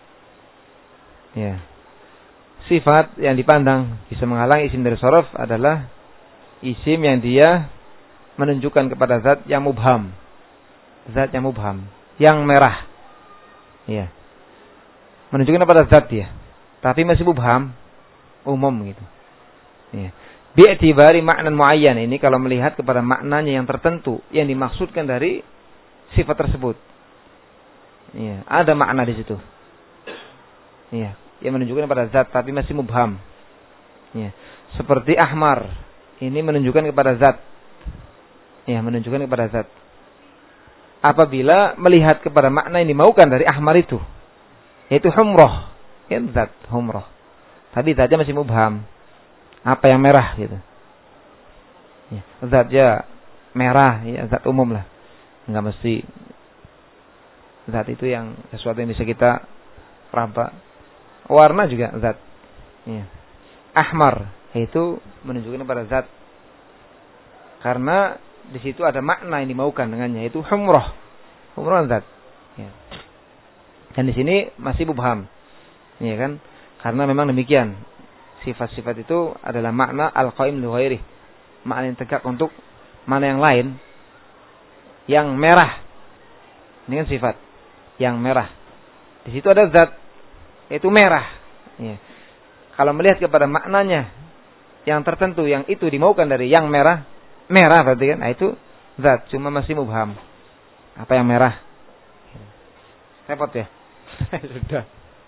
Ya. Sifat yang dipandang bisa menghalangi isim dari sorof adalah isim yang dia menunjukkan kepada zat yang mubham. Zat yang mubham, yang merah. Ya. Menunjukkan kepada zat dia, tapi masih mubham, umum gitu. Ya. Bi'tibari makna muayyan, ini kalau melihat kepada maknanya yang tertentu yang dimaksudkan dari sifat tersebut. Ya, ada makna di situ. Ya, yang menunjukkan kepada zat tapi masih mubham. Ya, seperti ahmar, ini menunjukkan kepada zat. Ya, menunjukkan kepada zat. Apabila melihat kepada makna yang dimaukan dari ahmar itu, yaitu humrah, ya zat humrah. Tapi zatnya masih mubham. Apa yang merah gitu. Ya, zatnya merah, ya zat umum lah. Enggak mesti zat itu yang sesuatu yang bisa kita raba. Warna juga zat. Ya. Ahmar itu menunjukkan kepada zat. Karena di situ ada makna yang dimaukan dengannya, yaitu humrah. Humrah zat. Ya. Dan di sini masih mubham. Ya kan? Karena memang demikian. Sifat-sifat itu adalah makna al-qaim li ghairi. Makna yang tegak untuk mana yang lain. Yang merah. Ini kan sifat yang merah. Di situ ada zat, yaitu merah. Ya. Kalau melihat kepada maknanya yang tertentu, yang itu dimaukan dari yang merah, merah berarti kan, nah itu zat, cuma masih mubham. Apa yang merah? Repot ya? Sudah.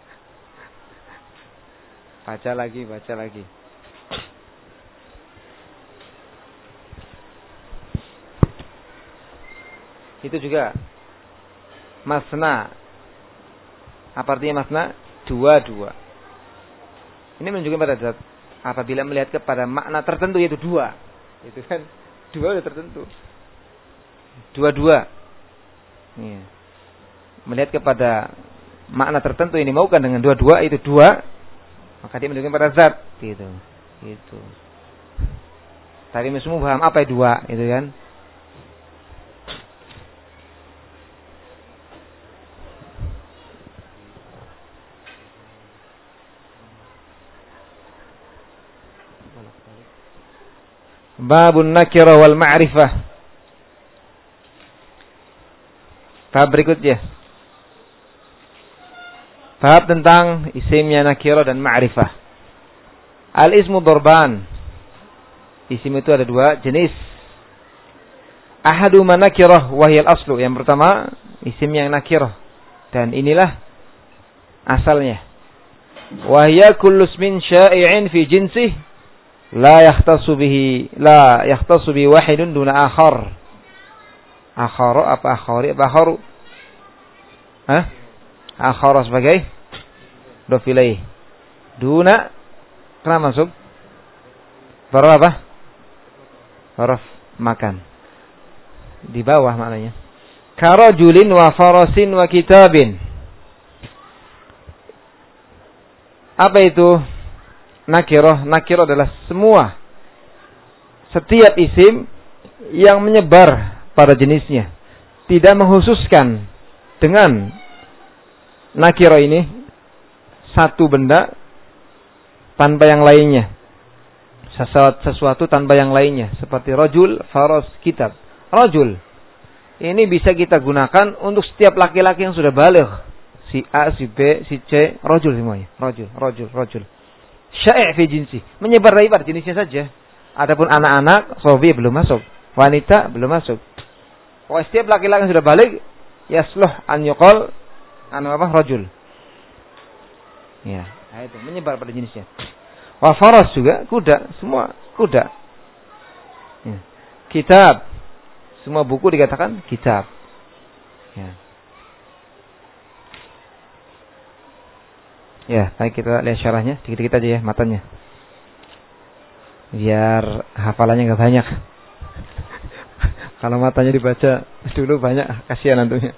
Baca lagi, baca lagi. Itu juga masna. Apa artinya masna? Dua-dua. Ini menunjukkan pada zat. Apabila melihat kepada makna tertentu, yaitu dua. Itu kan dua sudah tertentu. Dua-dua. Ya. Melihat kepada makna tertentu yang dimaukan dengan dua-dua, itu dua, maka dia menunjukkan pada zat. Gitu. Gitu. Tadi semua paham apa itu dua, itu kan? Babun nakirah wal ma'rifah. Bab berikutnya. Bab tentang isimnya nakirah dan ma'rifah. Al-ismu dorban. Isim itu ada dua jenis. Ahadu manakirah wahiyal aslu. Yang pertama, isim yang nakirah. Dan inilah asalnya. Wahya kullu ismin sya'i'in fi jinsih la yakhtassu bihi la yakhtassu bi wahidun duna akhar. Akhar apa akhari apa akharu? Hah? Akhar sebagai dofilai. Duna kenapa masuk? Baraf apa? Baraf makan. Di bawah maknanya. Karajulin wa farasin wa kitabin. Apa itu nakirah? Nakirah adalah semua setiap isim yang menyebar pada jenisnya, tidak menghususkan dengan nakirah ini satu benda tanpa yang lainnya, sesuatu, sesuatu tanpa yang lainnya, seperti rajul, faras, kitab. Rajul ini bisa kita gunakan untuk setiap laki-laki yang sudah baligh. Si A, si B, si C, rajul semuanya. Rajul, rajul, rajul. Sya'i' fi jinsi. Menyebar pada jenisnya saja. Adapun anak-anak, sobi belum masuk. Wanita belum masuk. Pokoknya setiap laki-laki yang sudah balik, yasluh an yuqal anu apa? Rajul. Ya, nah itu menyebar pada jenisnya. Wa faras juga, kuda, semua kuda. Ya. Kitab. Semua buku dikatakan kitab. Ya. Ya, baik kita lihat syarahnya, dikit-dikit aja ya matanya. Biar hafalannya enggak banyak. Kalau matanya dibaca dulu banyak, kasihan nantinya.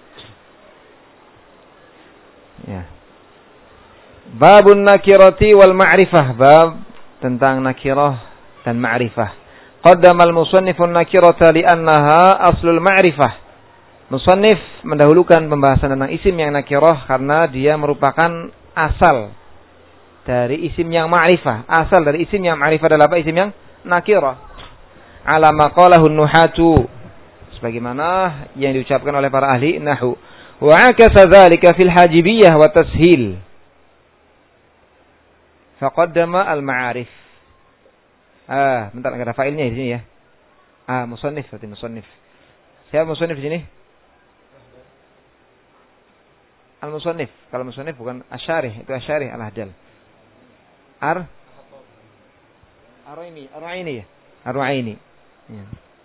Ya. Babun nakirati wal ma'rifah, bab tentang nakirah dan ma'rifah. Qaddama al-musannifun nakirata li'annaha aslul ma'rifah. Musannif mendahulukan pembahasan tentang isim yang nakirah karena dia merupakan asal dari isim yang ma'rifah. Asal dari isim yang ma'rifah adalah apa? Isim yang nakirah. Ala maqalahu nuhatu, sebagaimana yang diucapkan oleh para ahli nahwu. Wa akasa dzalika fil hajibiyah wa tashil. Faqaddama al-ma'arif. Ah, bentar enggak ada failnya di sini ya. Ah, musannif berarti musannif. Siapa musannif di sini? Al-musannif. Kalau musannif bukan asyarih, itu asyarih al-hadal. Ar Ar-Raimi, Ar-Raini ya. Ar-Raini. Ya.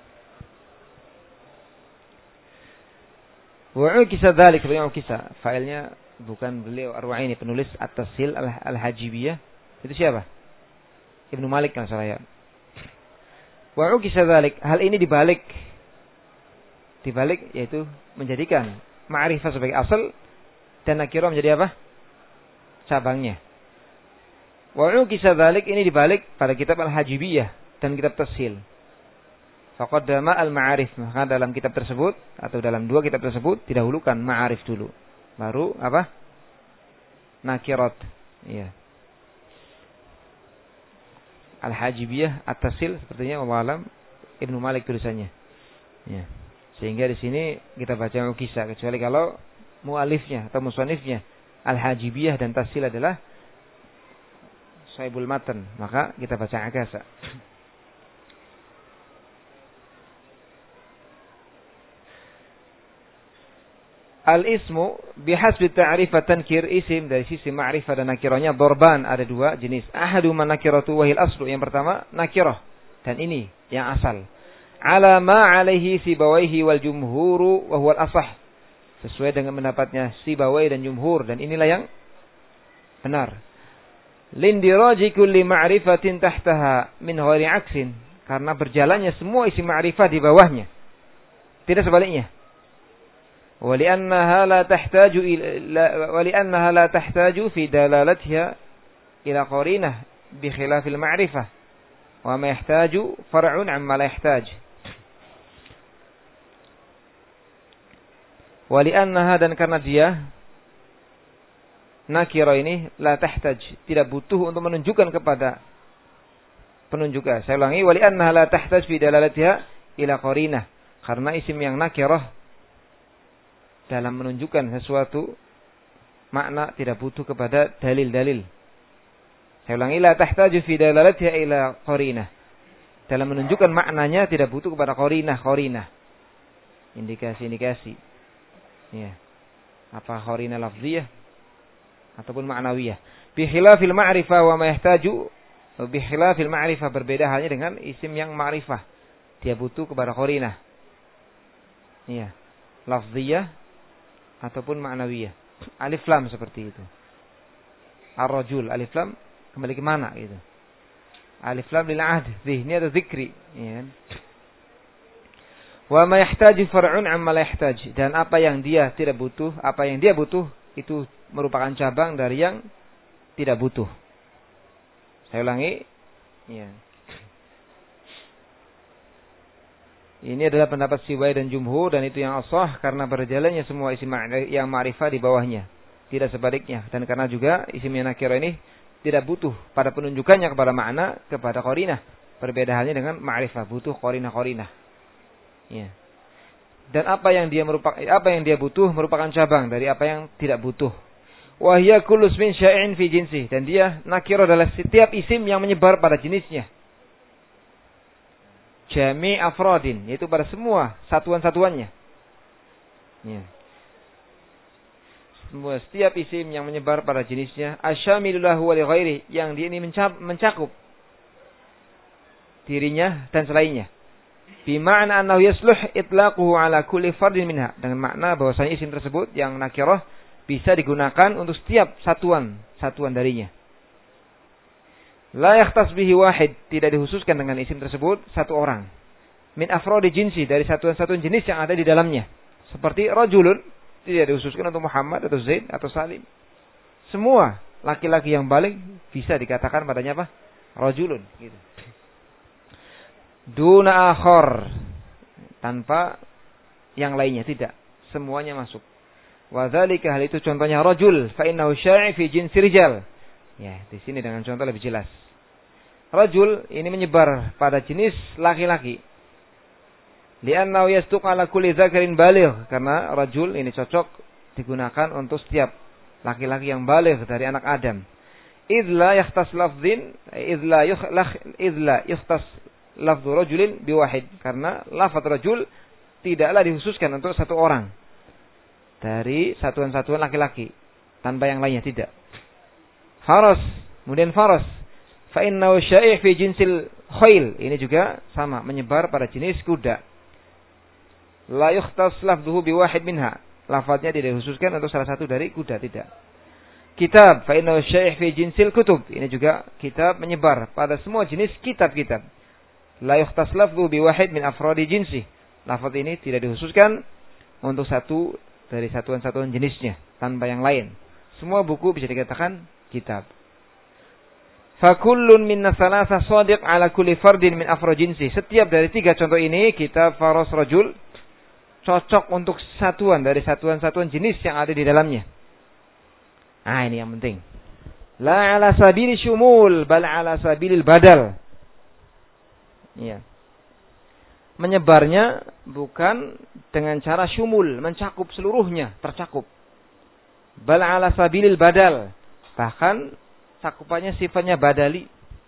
Wa'ukisa dzalik, beliau kisah. Failnya bukan beliau Ar-Raini, penulis At-Tashil Al-Hajibiyah. Itu siapa? Ibnu Malik kan saya. Wa'ukisa dzalik, hal ini dibalik. Dibalik yaitu menjadikan ma'rifah sebagai asal dan nakirah menjadi apa? Cabangnya. Wa'ukisa dzalik, ini dibalik pada kitab Al-Hajibiyah dan kitab Tashil. Faqaddama al-ma'arif, maka dalam kitab tersebut atau dalam dua kitab tersebut didahulukan ma'arif dulu, baru apa? Nakirat. Iya. Al-Hajibiyah At-Tashil sepertinya wallahu alam Ibnu Malik tulisannya. Ya. Sehingga di sini kita baca ukisa, kecuali kalau mualifnya atau musannifnya Al-Hajibiyah dan Tashil adalah Sahibul Matan, maka kita baca akasa. Al-ismu bihasbi ta'rifah tankir, isim dari sisi ma'rifah dan nakirahnya dorban, ada dua jenis. Ahadu man nakiratu wahil aslu, yang pertama nakirah dan ini yang asal. Ala ma alaihi sibawaihi wal jumhuru wa huwal asah, sesuai dengan pendapatnya Sibawai dan jumhur, dan inilah yang benar. Lindiraji kulli ma'rifatin tahtaha min ghairi aksin, karena berjalannya semua isim ma'rifah di bawahnya, tidak sebaliknya. ولأنها لا تحتاج إلى ولأنها لا تحتاج في دلالتها إلى قرينة بخلاف المعرفة وما يحتاج فرع عما لا يحتاج. ولأنها, dan karena dia nakirah ini la tahtaj, tidak butuh untuk menunjukkan kepada penunjuk. Saya ulangi, wali annaha la tahtaj fi dalalatiha ila qarinah. Karena isim yang nakirah dalam menunjukkan sesuatu makna tidak butuh kepada dalil-dalil. Saya ulangi, la tahtaju fi dalalatiha ila qarinah. Dalam menunjukkan maknanya tidak butuh kepada qarinah, qarinah. Indikasi-indikasi. Ya. Apa qarinah lafziyah ataupun ma'nawiyah. Bi khilafil ma'rifah wa ma yahtaju, bi khilafil ma'rifah, berbeda halnya dengan isim yang ma'rifah. Dia butuh kepada qarinah. Iya. Lafziyah ataupun ma'nawiyah. Alif lam seperti itu. Ar-rajul, alif lam kembali ke mana gitu. Alif lam lil ahd, zihni atau zikri, ya. Wa ma yahtaju far'un amma la yahtaj, dan apa yang dia tidak butuh, apa yang dia butuh itu merupakan cabang dari yang tidak butuh. Saya ulangi, ya. Ini adalah pendapat Sibai dan Jumhur, dan itu yang ashah karena berjalannya semua isim yang ma'rifah di bawahnya, tidak sebaliknya. Dan karena juga isim yang nakirah ini tidak butuh pada penunjukannya kepada makna, kepada qarinah. Berbeda halnya dengan ma'rifah, butuh qarinah-qarinah. Ya. Dan apa yang dia merupakan, apa yang dia butuh merupakan cabang dari apa yang tidak butuh. Wa hiya kullu ismin syai'in fi jinsi, dan dia nakirah adalah setiap isim yang menyebar pada jenisnya. Jami' afradin, yaitu pada semua satuan-satuannya. Ya. Semua setiap isim yang menyebar pada jenisnya, asyamilu lahu wa li ghairi, yang dia ini mencakup dirinya dan selainnya. Bi ma'na annahu yasluh itlaquhu ala kulli fardin minha, dengan makna bahwasanya isim tersebut yang nakirah bisa digunakan untuk setiap satuan satuan darinya. La yakhtas bihi wahid, tidak dikhususkan dengan isim tersebut satu orang. Min afrodi jinsi, dari satuan-satuan jenis yang ada di dalamnya. Seperti rajulun, tidak dikhususkan untuk Muhammad atau Zaid atau Salim. Semua laki-laki yang balik bisa dikatakan padanya apa? Rajulun. Gitu. Duna akhor, tanpa yang lainnya, tidak. Semuanya masuk. Wa dzalika, hal itu contohnya rajul, fa innahu syai' fi jinsi rijal. Ya, di sini dengan contoh lebih jelas. Rajul ini menyebar pada jenis laki-laki. Li'annahu yasduq ala kulli dzakarin baligh, karena rajul ini cocok digunakan untuk setiap laki-laki yang baligh dari anak Adam. Idz la yakhtas lafdhin, idz la yukhlaq idz la yakhtas lafdhu rajulin biwahid, karena lafaz rajul tidaklah dikhususkan untuk satu orang dari satuan-satuan laki-laki tanpa yang lainnya, tidak. Faras, kemudian faras, fa innahu syai' fi jinsil khail, ini juga sama, menyebar pada jenis kuda. La yukhtas lafdhuhu biwahid minha, lafaznya tidak dikhususkan untuk salah satu dari kuda, tidak. Kitab, fa innahu syai' fi jinsil kutub, ini juga kitab menyebar pada semua jenis kitab-kitab. La yukhtas lafdhuhu biwahid min afradi jinsi, lafaz ini tidak dikhususkan untuk satu dari satuan-satuan jenisnya tanpa yang lain. Semua buku bisa dikatakan kitab. Fakullun minna salasa shadiq ala kulli fardin min afro jinsi. Setiap dari tiga contoh ini, kitab, faras, rajul, cocok untuk satuan dari satuan-satuan jenis yang ada di dalamnya. Ah, ini yang penting. La ala sabili syumul, bal ala sabilil badal. Iya. Menyebarnya bukan dengan cara syumul, mencakup seluruhnya, tercakup. Bal ala sabilil badal, bahkan cakupannya sifatnya badali,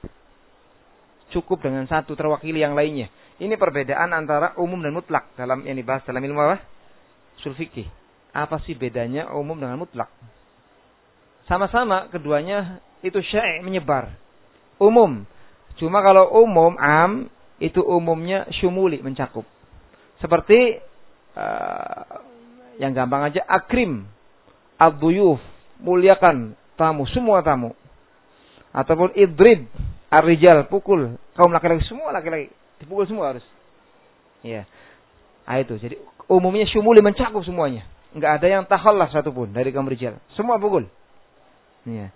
cukup dengan satu terwakili yang lainnya. Ini perbedaan antara umum dan mutlak dalam yang dibahas dalam ilmu apa? Ushul fikih. Apa sih bedanya umum dengan mutlak? Sama-sama keduanya itu syai' menyebar, umum. Cuma kalau umum am itu umumnya syumuli, mencakup. Seperti uh, yang gampang aja, akrim ad-duyuf, muliakan tamu, semua tamu. Ataupun idrib ar-rijal, pukul kaum laki-laki, semua laki-laki dipukul semua harus. Ya. Ah, itu. Jadi umumnya syumuli, mencakup semuanya. Enggak ada yang takhallaf satupun dari kaum rijal. Semua pukul. Ya.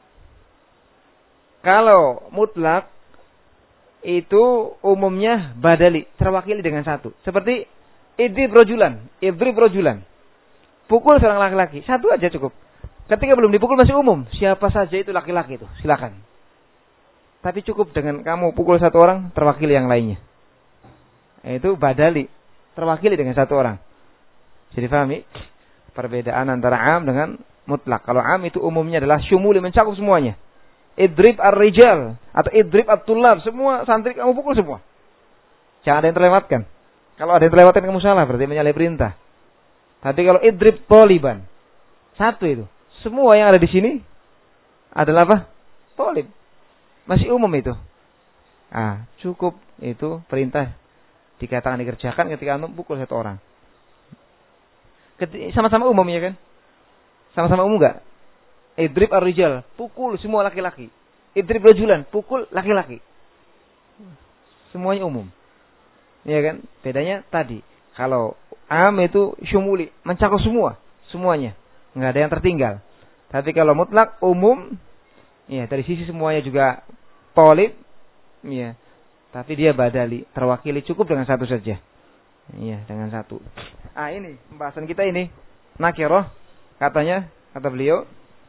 Kalau mutlak itu umumnya badali, terwakili dengan satu. Seperti idrib rojulan, idrib rojulan. Pukul seorang laki-laki, satu aja cukup. Ketika belum dipukul masih umum, siapa saja itu laki-laki itu, silakan. tapi cukup dengan kamu pukul satu orang, terwakili yang lainnya. Itu badali, terwakili dengan satu orang. Jadi pahami perbedaan antara am dengan mutlak. Kalau am itu umumnya adalah syumuli, mencakup semuanya. Idrib ar-rijal atau idrib at-tullab, semua santri kamu pukul semua. Jangan ada yang terlewatkan. Kalau ada yang terlewatkan kamu salah, berarti menyalahi perintah. Tapi kalau idrib toliban, satu itu. Semua yang ada di sini adalah apa? Tolib. Masih umum itu. Ah, cukup itu perintah dikatakan dikerjakan ketika antum pukul satu orang. Sama-sama umum ya kan? Sama-sama umum enggak? Idrib ar-rijal, pukul semua laki-laki. Idrib rajulan, pukul laki-laki. Semuanya umum. Ya kan? Bedanya tadi, kalau am itu syumuli, mencakup semua, semuanya. Enggak ada yang tertinggal. Tapi kalau mutlak umum, ya dari sisi semuanya juga tolib, ya. Tapi dia badali, terwakili cukup dengan satu saja. Iya, dengan satu. Ah ini pembahasan kita ini nakirah, katanya kata beliau,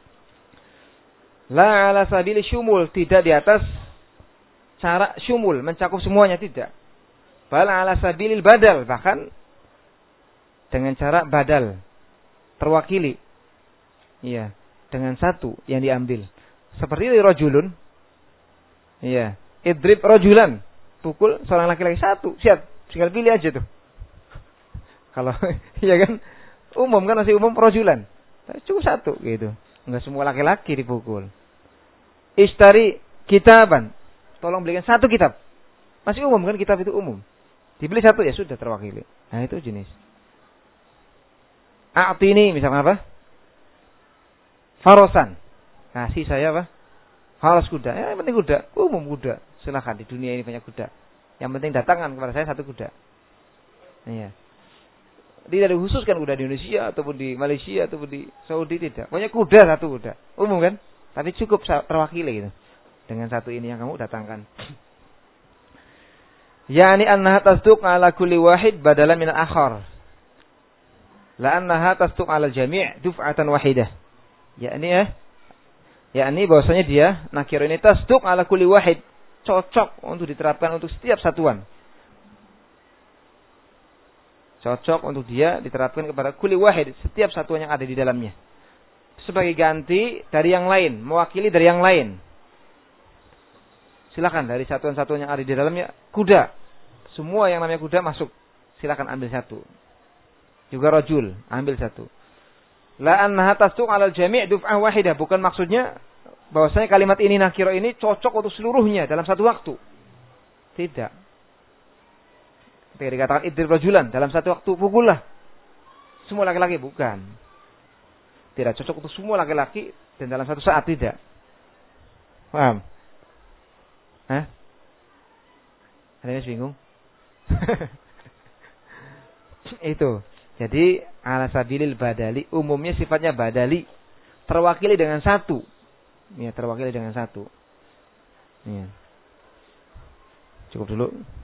la ala sabili syumul, tidak di atas cara syumul, mencakup semuanya, tidak. Bal ala sabilil badal, bahkan dengan cara badal, terwakili. Iya, dengan satu yang diambil. Seperti itu rajulun. Iya, idrib rajulan, pukul seorang laki-laki satu, siap, tinggal pilih aja tuh. Kalau iya kan umum kan, masih umum rajulan. Cukup satu gitu. Enggak semua laki-laki dipukul. Ishtari kitaban, tolong belikan satu kitab. Masih umum kan, kitab itu umum. Dibeli satu ya sudah terwakili. Nah itu jenis. A'tini misalnya apa? Farosan. Kasih saya apa? Faros kuda. Ya, yang penting kuda. Umum kuda. Silakan, di dunia ini banyak kuda. Yang penting datangkan kepada saya satu kuda. Iya. Tidak dikhususkan kuda di Indonesia ataupun di Malaysia ataupun di Saudi, tidak. Pokoknya kuda satu kuda. Umum kan? Tapi cukup terwakili gitu. Dengan satu ini yang kamu datangkan. Yani annaha tasduq ala kulli wahid badalan min al-akhar. La annaha tasduq ala jami' duf'atan wahidah. Yakni ya, yakni bahwasanya dia nakir ini tasduq ala kulli wahid, cocok untuk diterapkan untuk setiap satuan. Cocok untuk dia diterapkan kepada kulli wahid, setiap satuan yang ada di dalamnya. Sebagai ganti dari yang lain, mewakili dari yang lain. Silakan dari satuan-satuan yang ada di dalamnya, kuda. Semua yang namanya kuda masuk. Silakan ambil satu. Juga rajul, ambil satu. La annaha tasduq 'alal jami' duf'ah wahidah, bukan maksudnya bahwasanya kalimat ini nakira ini cocok untuk seluruhnya dalam satu waktu. Tidak. Ketika dikatakan idrib rajulan, dalam satu waktu pukullah semua laki-laki, bukan. Tidak cocok untuk semua laki-laki dan dalam satu saat, tidak. Paham? Hah? Ada yang bingung? Itu. Jadi ala sabilil badali, umumnya sifatnya badali, terwakili dengan satu. Ya, terwakili dengan satu. Ya. Cukup dulu.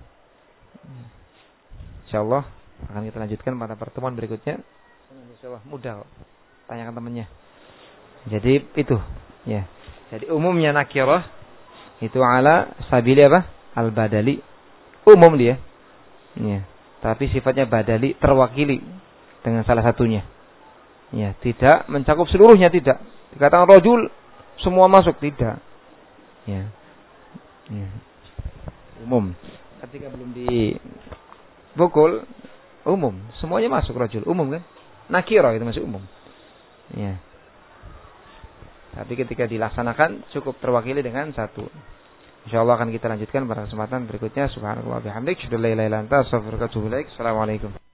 Insyaallah akan kita lanjutkan pada pertemuan berikutnya. Insyaallah mudah kok. Tanyakan temannya. Jadi itu, ya. Jadi umumnya nakirah itu ala sabili apa? Al-badali. Umum dia. Ya. Tapi sifatnya badali, terwakili dengan salah satunya. Ya, tidak mencakup seluruhnya, tidak. Dikatakan rajul semua masuk, tidak. Ya. Ya. Umum. Ketika belum dipukul, umum, semuanya masuk rajul, umum kan? Nakirah itu masih umum. Ya. Tapi ketika dilaksanakan cukup terwakili dengan satu. Insyaallah akan kita lanjutkan pada kesempatan berikutnya. Subhanallah wa bihamdik, asyhadu an la ilaha illa anta, astaghfiruka wa atubu ilaik. Assalamualaikum.